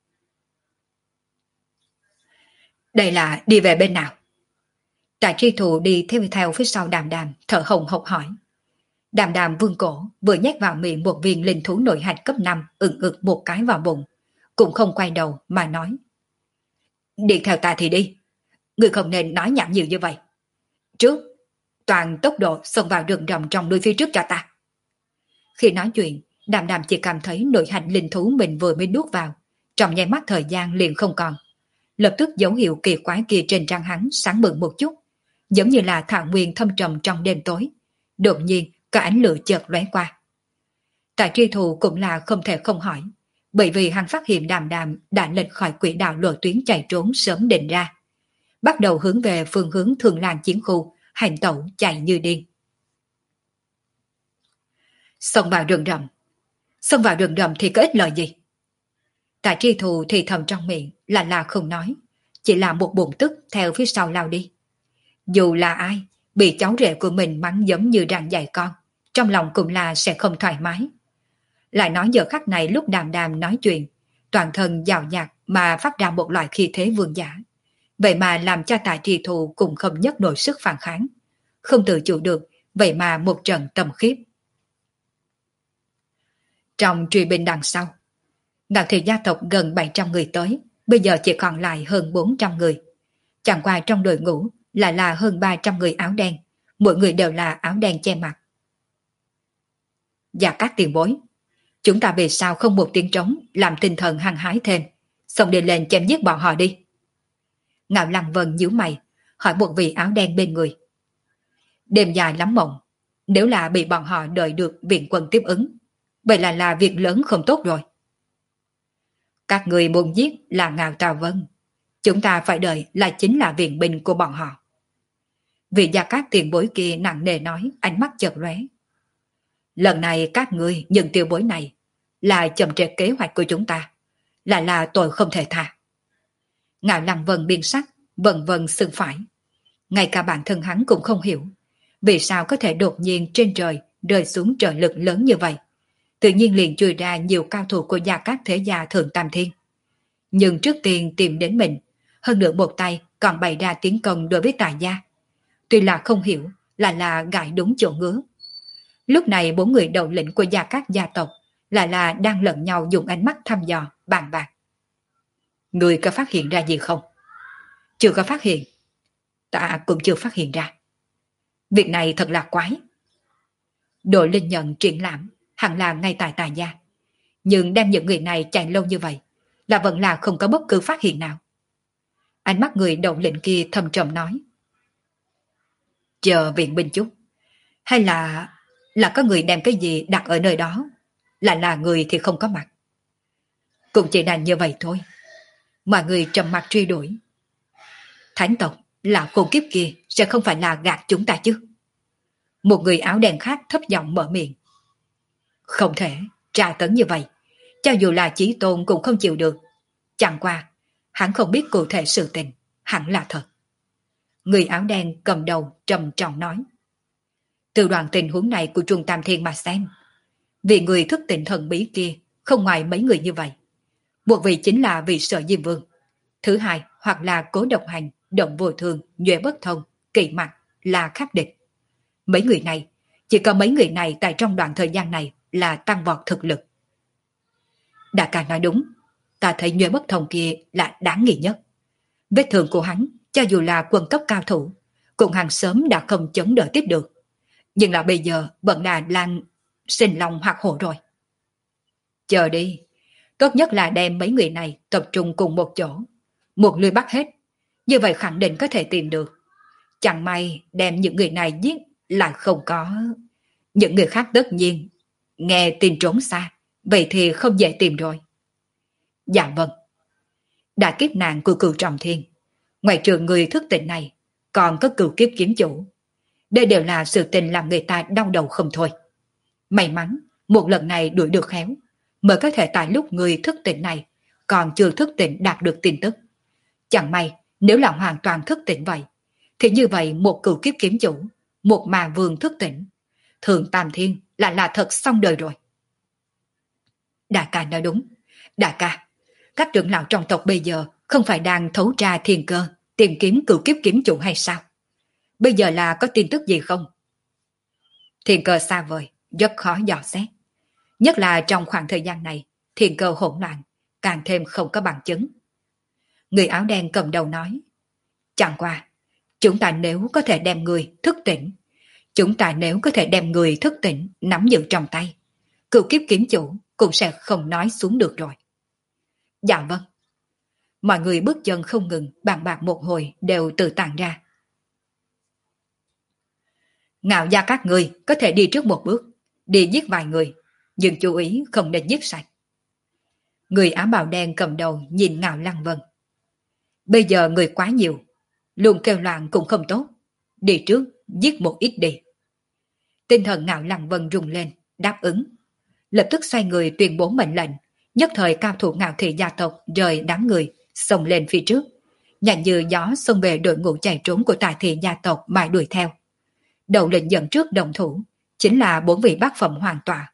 Đây là đi về bên nào? Tại Tri Thù đi theo theo phía sau Đàm Đàm, thở hồng hộc hỏi. Đàm Đàm vương cổ, vừa nhét vào miệng một viên linh thú nội hạch cấp năm, ừng ực một cái vào bụng, cũng không quay đầu mà nói. Đi theo ta thì đi, ngươi không nên nói nhảm nhiều như vậy. Trước, toàn tốc độ xông vào rừng rậm trong núi phía trước cho ta. Khi nói chuyện, Đàm Đàm chỉ cảm thấy nội hạch linh thú mình vừa mới nuốt vào, trong nháy mắt thời gian liền không còn. Lập tức dấu hiệu kỳ quái kia trên trán hắn sáng bừng một chút, giống như là thảo nguyên thâm trầm trong đêm tối. Đột nhiên có ánh lửa chợt lóe qua. Tại Tri Thù cũng là không thể không hỏi, bởi vì hắn phát hiện Đàm Đàm đã lệch khỏi quỹ đạo lộ tuyến chạy trốn sớm định ra, bắt đầu hướng về phương hướng Thường Lan chiến khu, hành tẩu chạy như điên. Xông vào rừng rậm, xông vào rừng rậm thì có ích lợi gì? Tại Tri Thù thì thầm trong miệng là là không nói, chỉ là một bụng tức theo phía sau lao đi. Dù là ai, bị cháu rể của mình mắng giống như đang dạy con, trong lòng cũng là sẽ không thoải mái. Lại nói giờ khắc này lúc Đàm Đàm nói chuyện, toàn thân giàu nhạt mà phát ra một loại khí thế vương giả. Vậy mà làm cho Tại Tri Thù cũng không nhất nổi sức phản kháng. Không tự chủ được, vậy mà một trận tầm khiếp. Trong truy binh đằng sau, Ngạo thị gia tộc gần bảy trăm người tới, bây giờ chỉ còn lại hơn bốn trăm người. Chẳng qua trong đội ngũ lại là hơn ba trăm người áo đen, mỗi người đều là áo đen che mặt. Và các tiền bối, chúng ta về sao không một tiếng trống làm tinh thần hăng hái thêm, xong đi lên chém giết bọn họ đi. Ngạo Lăng Vân nhíu mày, hỏi một vị áo đen bên người. Đêm dài lắm mộng, nếu là bị bọn họ đợi được viện quân tiếp ứng, vậy là là việc lớn không tốt rồi. Các người muốn giết là Ngạo Tào Vân, chúng ta phải đợi là chính là viện binh của bọn họ. Vị gia các tiền bối kia nặng nề nói, ánh mắt chợt lóe. Lần này các người những tiêu bối này là chậm trễ kế hoạch của chúng ta, là là tội không thể tha. Ngạo Lăng Vân biên sắc, vần vần sưng phải. Ngay cả bản thân hắn cũng không hiểu, vì sao có thể đột nhiên trên trời rơi xuống trợ lực lớn như vậy. Tự nhiên liền chui ra nhiều cao thủ của gia các thế gia thượng tam thiên. Nhưng trước tiên tìm đến mình, hơn nữa một tay còn bày ra tiến công đối với tài gia. Tuy là không hiểu, là là gãi đúng chỗ ngứa. Lúc này bốn người đầu lĩnh của gia các gia tộc lại là đang lẫn nhau dùng ánh mắt thăm dò, bàn bạc. Người có phát hiện ra gì không? Chưa có phát hiện. Ta cũng chưa phát hiện ra. Việc này thật là quái. Đội linh nhận triển lãm hẳn là ngay tại Tài gia. Nhưng đem những người này chạy lâu như vậy là vẫn là không có bất cứ phát hiện nào. Ánh mắt người đầu lĩnh kia thầm trầm nói. Chờ viện binh chút. Hay là là có người đem cái gì đặt ở nơi đó, lại là người thì không có mặt. Cũng chỉ là như vậy thôi. Mọi người trầm mặt truy đuổi. Thánh tộc là khôn kiếp kia sẽ không phải là gạt chúng ta chứ? Một người áo đen khác thấp giọng mở miệng. Không thể, tra tấn như vậy, cho dù là Chí Tôn cũng không chịu được. Chẳng qua, hắn không biết cụ thể sự tình, hẳn là thật. Người áo đen cầm đầu trầm trọng nói. Từ đoạn tình huống này của Trung Tam Thiên mà xem, vì người thức tỉnh thần bí kia không ngoài mấy người như vậy. Một vị chính là vị Sở Diêm Vương. Thứ hai hoặc là Cố Độc Hành, Động Vô Thường, Nhuệ Bất Thông, Kỵ Mặt là khắc địch. Mấy người này, chỉ có mấy người này tại trong đoạn thời gian này là tăng vọt thực lực. Đại ca nói đúng, ta thấy Nhuệ Bất Thông kia là đáng nghi nhất. Vết thương của hắn, cho dù là quân cấp cao thủ, cũng hàng sớm đã không chống đỡ tiếp được. Nhưng là bây giờ vẫn là lan sinh lòng hoặc hổ rồi. Chờ đi, tốt nhất là đem mấy người này tập trung cùng một chỗ, một lưới bắt hết, như vậy khẳng định có thể tìm được. Chẳng may đem những người này giết là không có. Những người khác tất nhiên nghe tin trốn xa, vậy thì không dễ tìm rồi. Dạ vâng. Đã kiếp nạn của Cửu Trọng Thiên, ngoài trừ người thức tỉnh này, còn có Cửu Kiếp Kiếm Chủ. Đây đều là sự tình làm người ta đau đầu không thôi. May mắn, một lần này đuổi được khéo, mới có thể tại lúc người thức tỉnh này còn chưa thức tỉnh đạt được tin tức. Chẳng may, nếu là hoàn toàn thức tỉnh vậy, thì như vậy một Cửu Kiếp Kiếm Chủ, một mà vương thức tỉnh, Thường Tam Thiên là là thật xong đời rồi. Đại ca nói đúng. Đại ca, các trưởng lão trong tộc bây giờ không phải đang thấu tra thiên cơ, tìm kiếm Cửu Kiếp Kiếm Chủ hay sao? Bây giờ là có tin tức gì không? Thiên cơ xa vời, rất khó dò xét. Nhất là trong khoảng thời gian này, thiên cơ hỗn loạn, càng thêm không có bằng chứng. Người áo đen cầm đầu nói. Chẳng qua, chúng ta nếu có thể đem người thức tỉnh, chúng ta nếu có thể đem người thức tỉnh nắm giữ trong tay, Cửu Kiếp Kiếm Chủ cũng sẽ không nói xuống được rồi. Dạ vâng. Mọi người bước chân không ngừng, bàn bạc một hồi đều tự tàn ra. Ngạo gia các người có thể đi trước một bước, đi giết vài người, nhưng chú ý không nên giết sạch. Người áo bào đen cầm đầu nhìn Ngạo Lăng Vân. Bây giờ người quá nhiều, luôn kêu loạn cũng không tốt, đi trước giết một ít đi. Tinh thần Ngạo Lăng Vân rung lên, đáp ứng. Lập tức xoay người tuyên bố mệnh lệnh, nhất thời cao thủ Ngạo thị gia tộc rời đám người, xông lên phía trước, nhanh như gió xông về đội ngũ chạy trốn của Tài thị gia tộc mà đuổi theo. Đầu lĩnh dẫn trước đồng thủ chính là bốn vị bát phẩm hoàng tọa.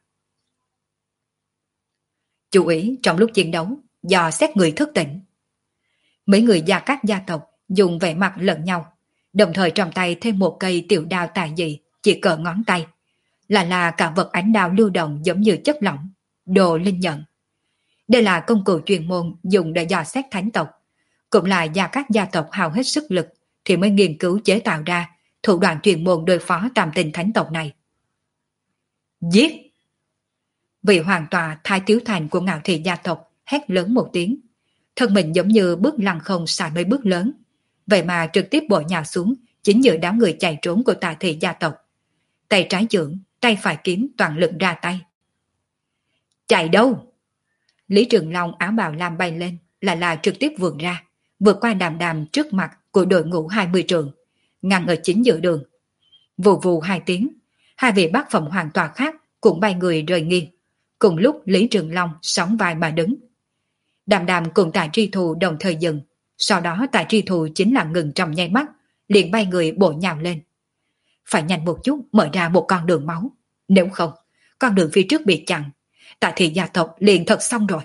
Chú ý trong lúc chiến đấu dò xét người thức tỉnh. Mấy người gia các gia tộc dùng vẻ mặt lẫn nhau, đồng thời trong tay thêm một cây tiểu đao tài dị chỉ cỡ ngón tay, là là cả vật ánh đao lưu động giống như chất lỏng, đồ linh nhận. Đây là công cụ chuyên môn dùng để dò xét thánh tộc, cũng là do các gia tộc hao hết sức lực thì mới nghiên cứu chế tạo ra thủ đoạn chuyên môn đối phó tam tinh thánh tộc này. Giết! Vị hoàng tọa Thái Tiếu Thành của Ngạo Thị gia tộc hét lớn một tiếng, thân mình giống như bước lăng không xài mấy bước lớn, vậy mà trực tiếp bổ nhào xuống chính giữa đám người chạy trốn của Tà Thị gia tộc. Tay trái chưởng, tay phải kiếm toàn lực ra tay. Chạy đâu? Lý Trường Long áo bào lam bay lên, là là trực tiếp vượt ra, vượt qua Đàm Đàm trước mặt của đội ngũ hai mươi trường, ngăn ở chính giữa đường. Vù vù hai tiếng, hai vị bát phẩm hoàng tọa khác cũng bay người rời nghiêng. Cùng lúc Lý Trường Long sóng vai mà đứng. Đàm Đàm cùng Tạ Tri Thù đồng thời dừng, sau đó Tạ Tri Thù chính là ngừng trong nháy mắt, liền bay người bổ nhào lên. Phải nhanh một chút mở ra một con đường máu, nếu không, con đường phía trước bị chặn, Tạ Thị gia tộc liền thật xong rồi.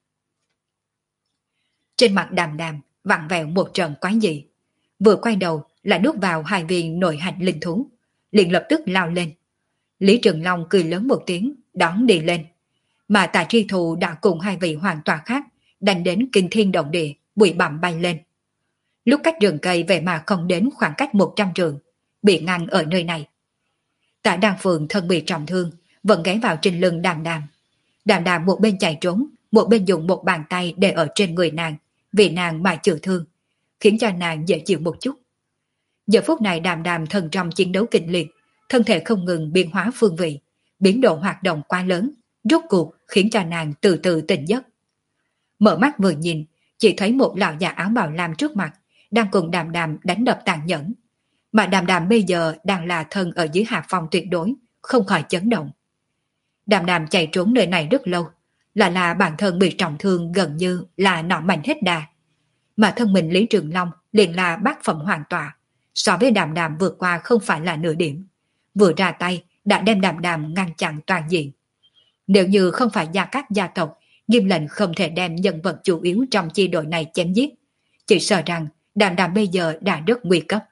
Trên mặt Đàm Đàm vặn vẹo một trận quái dị, vừa quay đầu là nuốt vào hai viên nội hạch linh thú, liền lập tức lao lên. Lý Trường Long cười lớn một tiếng, đón đi lên, mà Tạ Tri Thù đã cùng hai vị hoàng tọa khác đánh đến kinh thiên động địa, bụi bặm bay lên. Lúc cách rừng cây về mà không đến khoảng cách một trăm trượng, bị ngăn ở nơi này. Tạ Đan Phượng thân bị trọng thương, vẫn ghé vào trên lưng Đàm Đàm. Đàm Đàm một bên chạy trốn, một bên dùng một bàn tay để ở trên người nàng, vì nàng mà chữa thương, khiến cho nàng dễ chịu một chút. Giờ phút này Đàm Đàm thân trong chiến đấu kịch liệt, thân thể không ngừng biến hóa phương vị, biến độ hoạt động quá lớn, rốt cuộc khiến cho nàng từ từ tỉnh giấc. Mở mắt vừa nhìn, chỉ thấy một lão già áo bào lam trước mặt, đang cùng Đàm Đàm đánh đập tàn nhẫn. Mà Đàm Đàm bây giờ đang là thân ở dưới hạ phong tuyệt đối, không khỏi chấn động. Đàm Đàm chạy trốn nơi này rất lâu, là là bản thân bị trọng thương gần như là nọ mạnh hết đà. Mà thân mình Lý Trường Long liền là bát phẩm hoàn tọa, so với Đàm Đàm vượt qua không phải là nửa điểm. Vừa ra tay đã đem Đàm Đàm ngăn chặn toàn diện. Nếu như không phải gia các gia tộc nghiêm lệnh không thể đem nhân vật chủ yếu trong chi đội này chém giết, chỉ sợ rằng Đàm Đàm bây giờ đã rất nguy cấp.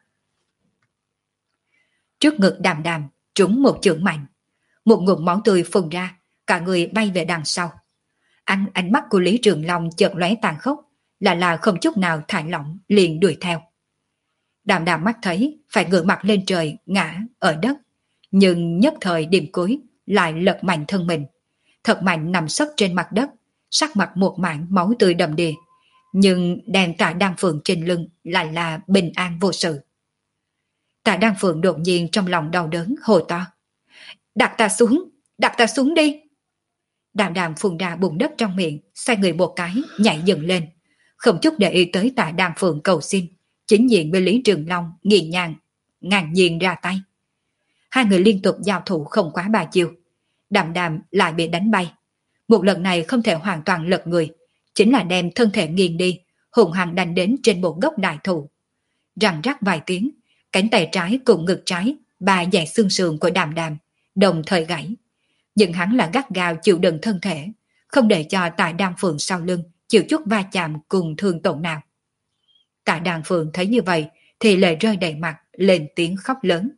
Trước ngực Đàm Đàm trúng một chưởng mạnh, một ngụm máu tươi phun ra, cả người bay về đằng sau. Ánh ánh mắt của Lý Trường Long chợt lóe tàn khốc, là là không chút nào thả lỏng liền đuổi theo. Đàm Đàm mắt thấy phải ngửa mặt lên trời ngã ở đất, nhưng nhất thời điểm cuối lại lật mạnh thân mình, thật mạnh nằm sấp trên mặt đất, sắc mặt một mảng máu tươi đầm đìa, nhưng đèn Tạ Đan Phượng trên lưng lại là bình an vô sự. Tạ Đan Phượng đột nhiên trong lòng đau đớn hồ to: đặt ta xuống, đặt ta xuống đi. Đàm Đàm phun ra bùn đất trong miệng, xoay người một cái nhảy dựng lên, không chút để ý tới Tạ Đan Phượng cầu xin, chính diện với Lý Trường Long nghiền nhàn ngang nhiên ra tay. Hai người liên tục giao thủ không quá ba chiêu, Đàm Đàm lại bị đánh bay. Một lần này không thể hoàn toàn lật người, chính là đem thân thể nghiêng đi, hùng hăng đánh đến trên một gốc đại thụ. Răng rắc vài tiếng, cánh tay trái cùng ngực trái, ba dãy xương sườn của Đàm Đàm đồng thời gãy. Nhưng hắn là gắt gao chịu đựng thân thể, không để cho Tạ Đan Phượng sau lưng chịu chút va chạm cùng thương tổn nào. Tạ Đan Phượng thấy như vậy thì lệ rơi đầy mặt, lên tiếng khóc lớn.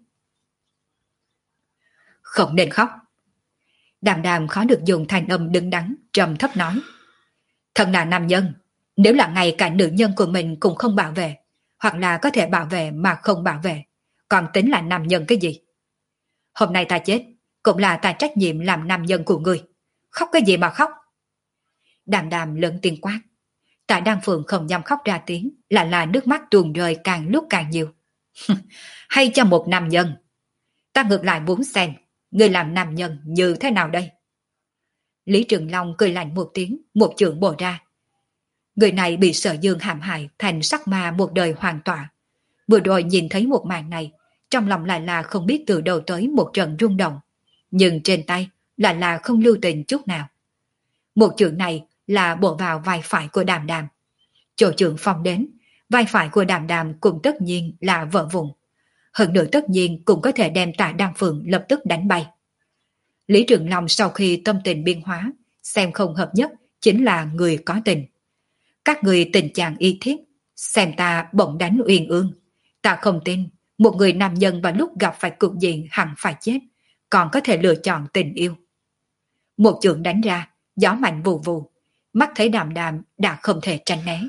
Không nên khóc. Đàm Đàm khó được dùng thanh âm đứng đắn, trầm thấp nói: thân là nam nhân, nếu là ngay cả nữ nhân của mình cũng không bảo vệ, hoặc là có thể bảo vệ mà không bảo vệ, còn tính là nam nhân cái gì? Hôm nay ta chết, cũng là ta trách nhiệm làm nam nhân của ngươi. Khóc cái gì mà khóc? Đàm Đàm lớn tiếng quát. Tạ Đan Phượng không dám khóc ra tiếng, là là nước mắt tuôn rơi càng lúc càng nhiều. Hay cho một nam nhân, ta ngược lại muốn xem ngươi làm nam nhân như thế nào đây? Lý Trường Long cười lạnh một tiếng, một chưởng bổ ra. Người này bị Sở Dương hãm hại thành sắc ma một đời hoàn tọa. Vừa rồi nhìn thấy một màn này, trong lòng lại là không biết từ đâu tới một trận rung động, nhưng trên tay lại là không lưu tình chút nào. Một chưởng này là bổ vào vai phải của Đàm Đàm. Chỗ chưởng phong đến, vai phải của Đàm Đàm cũng tất nhiên là vỡ vụn. Hơn nữa tất nhiên cũng có thể đem Tạ Đan Phượng lập tức đánh bay. Lý Trường Long sau khi tâm tình biến hóa, xem không hợp nhất chính là người có tình. Các người tình chàng y thiết, xem ta bỗng đánh uyên ương. Ta không tin một người nam nhân vào lúc gặp phải cục diện hẳn phải chết, còn có thể lựa chọn tình yêu. Một chưởng đánh ra, gió mạnh vù vù, mắt thấy Đàm Đàm đã không thể tránh né.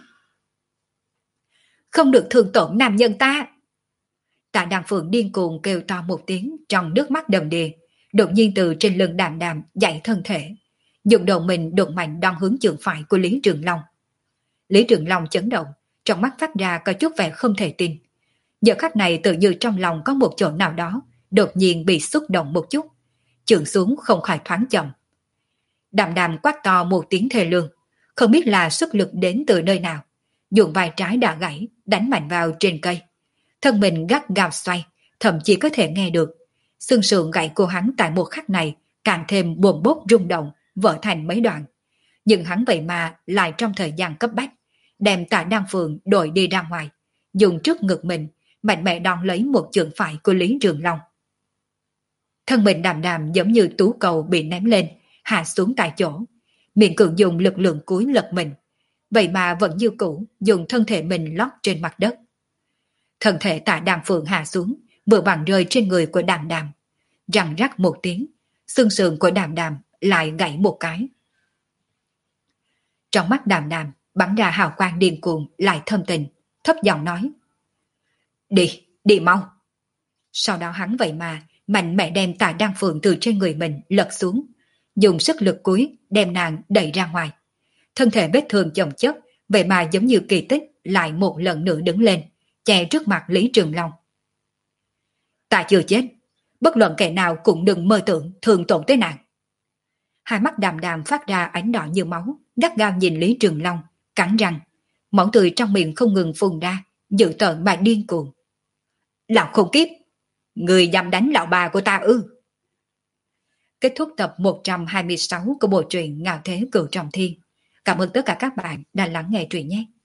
Không được thương tổn nam nhân ta! Tạ Đàm Phượng điên cuồng kêu to một tiếng trong nước mắt đầm đìa, đột nhiên từ trên lưng Đàm Đàm dậy thân thể, dùng đầu mình đột mạnh đòn hướng chưởng phải của Lý Trường Long. Lý Trường Long chấn động, trong mắt phát ra có chút vẻ không thể tin. Giờ khắc này tự như trong lòng có một chỗ nào đó đột nhiên bị xúc động một chút, chưởng xuống không khỏi thoáng chậm. Đàm Đàm quát to một tiếng thê lương, không biết là sức lực đến từ nơi nào, dùng vai trái đã gãy đánh mạnh vào trên cây, thân mình gắt gao xoay, thậm chí có thể nghe được xương sườn gãy của hắn tại một khắc này càng thêm buồn bốc rung động, vỡ thành mấy đoạn. Nhưng hắn vậy mà lại trong thời gian cấp bách đem Tạ Đăng Phượng đội đi ra ngoài, dùng trước ngực mình mạnh mẽ đón lấy một chưởng phải của Lý Trường Long. Thân mình Đàm Đàm giống như tú cầu bị ném lên, hạ xuống tại chỗ, miệng cường dùng lực lượng cuối lật mình, vậy mà vẫn như cũ dùng thân thể mình lót trên mặt đất. Thân thể Tạ Đàm Phượng hạ xuống, vừa bằng rơi trên người của Đàm Đàm, răng rắc một tiếng, xương sườn của Đàm Đàm lại gãy một cái. Trong mắt Đàm Đàm bắn ra hào quang điên cuồng lại thâm tình, thấp giọng nói: Đi, đi mau. Sau đó hắn vậy mà mạnh mẽ đem Tạ Đăng Phượng từ trên người mình lật xuống, dùng sức lực cuối đem nàng đẩy ra ngoài. Thân thể vết thương chồng chất, vậy mà giống như kỳ tích lại một lần nữa đứng lên, che trước mặt Lý Trường Long. Ta chưa chết, bất luận kẻ nào cũng đừng mơ tưởng thương tổn tới nàng. Hai mắt Đàm Đàm phát ra ánh đỏ như máu, gắt gao nhìn Lý Trường Long, cắn răng, máu tươi trong miệng không ngừng phun ra, dữ tợn mà điên cuồng. Lão khốn kiếp, người dám đánh lão bà của ta ư? Kết thúc tập một trăm hai mươi sáu của bộ truyện Ngạo Thế Cửu Trọng Thiên. Cảm ơn tất cả các bạn đã lắng nghe truyện nhé.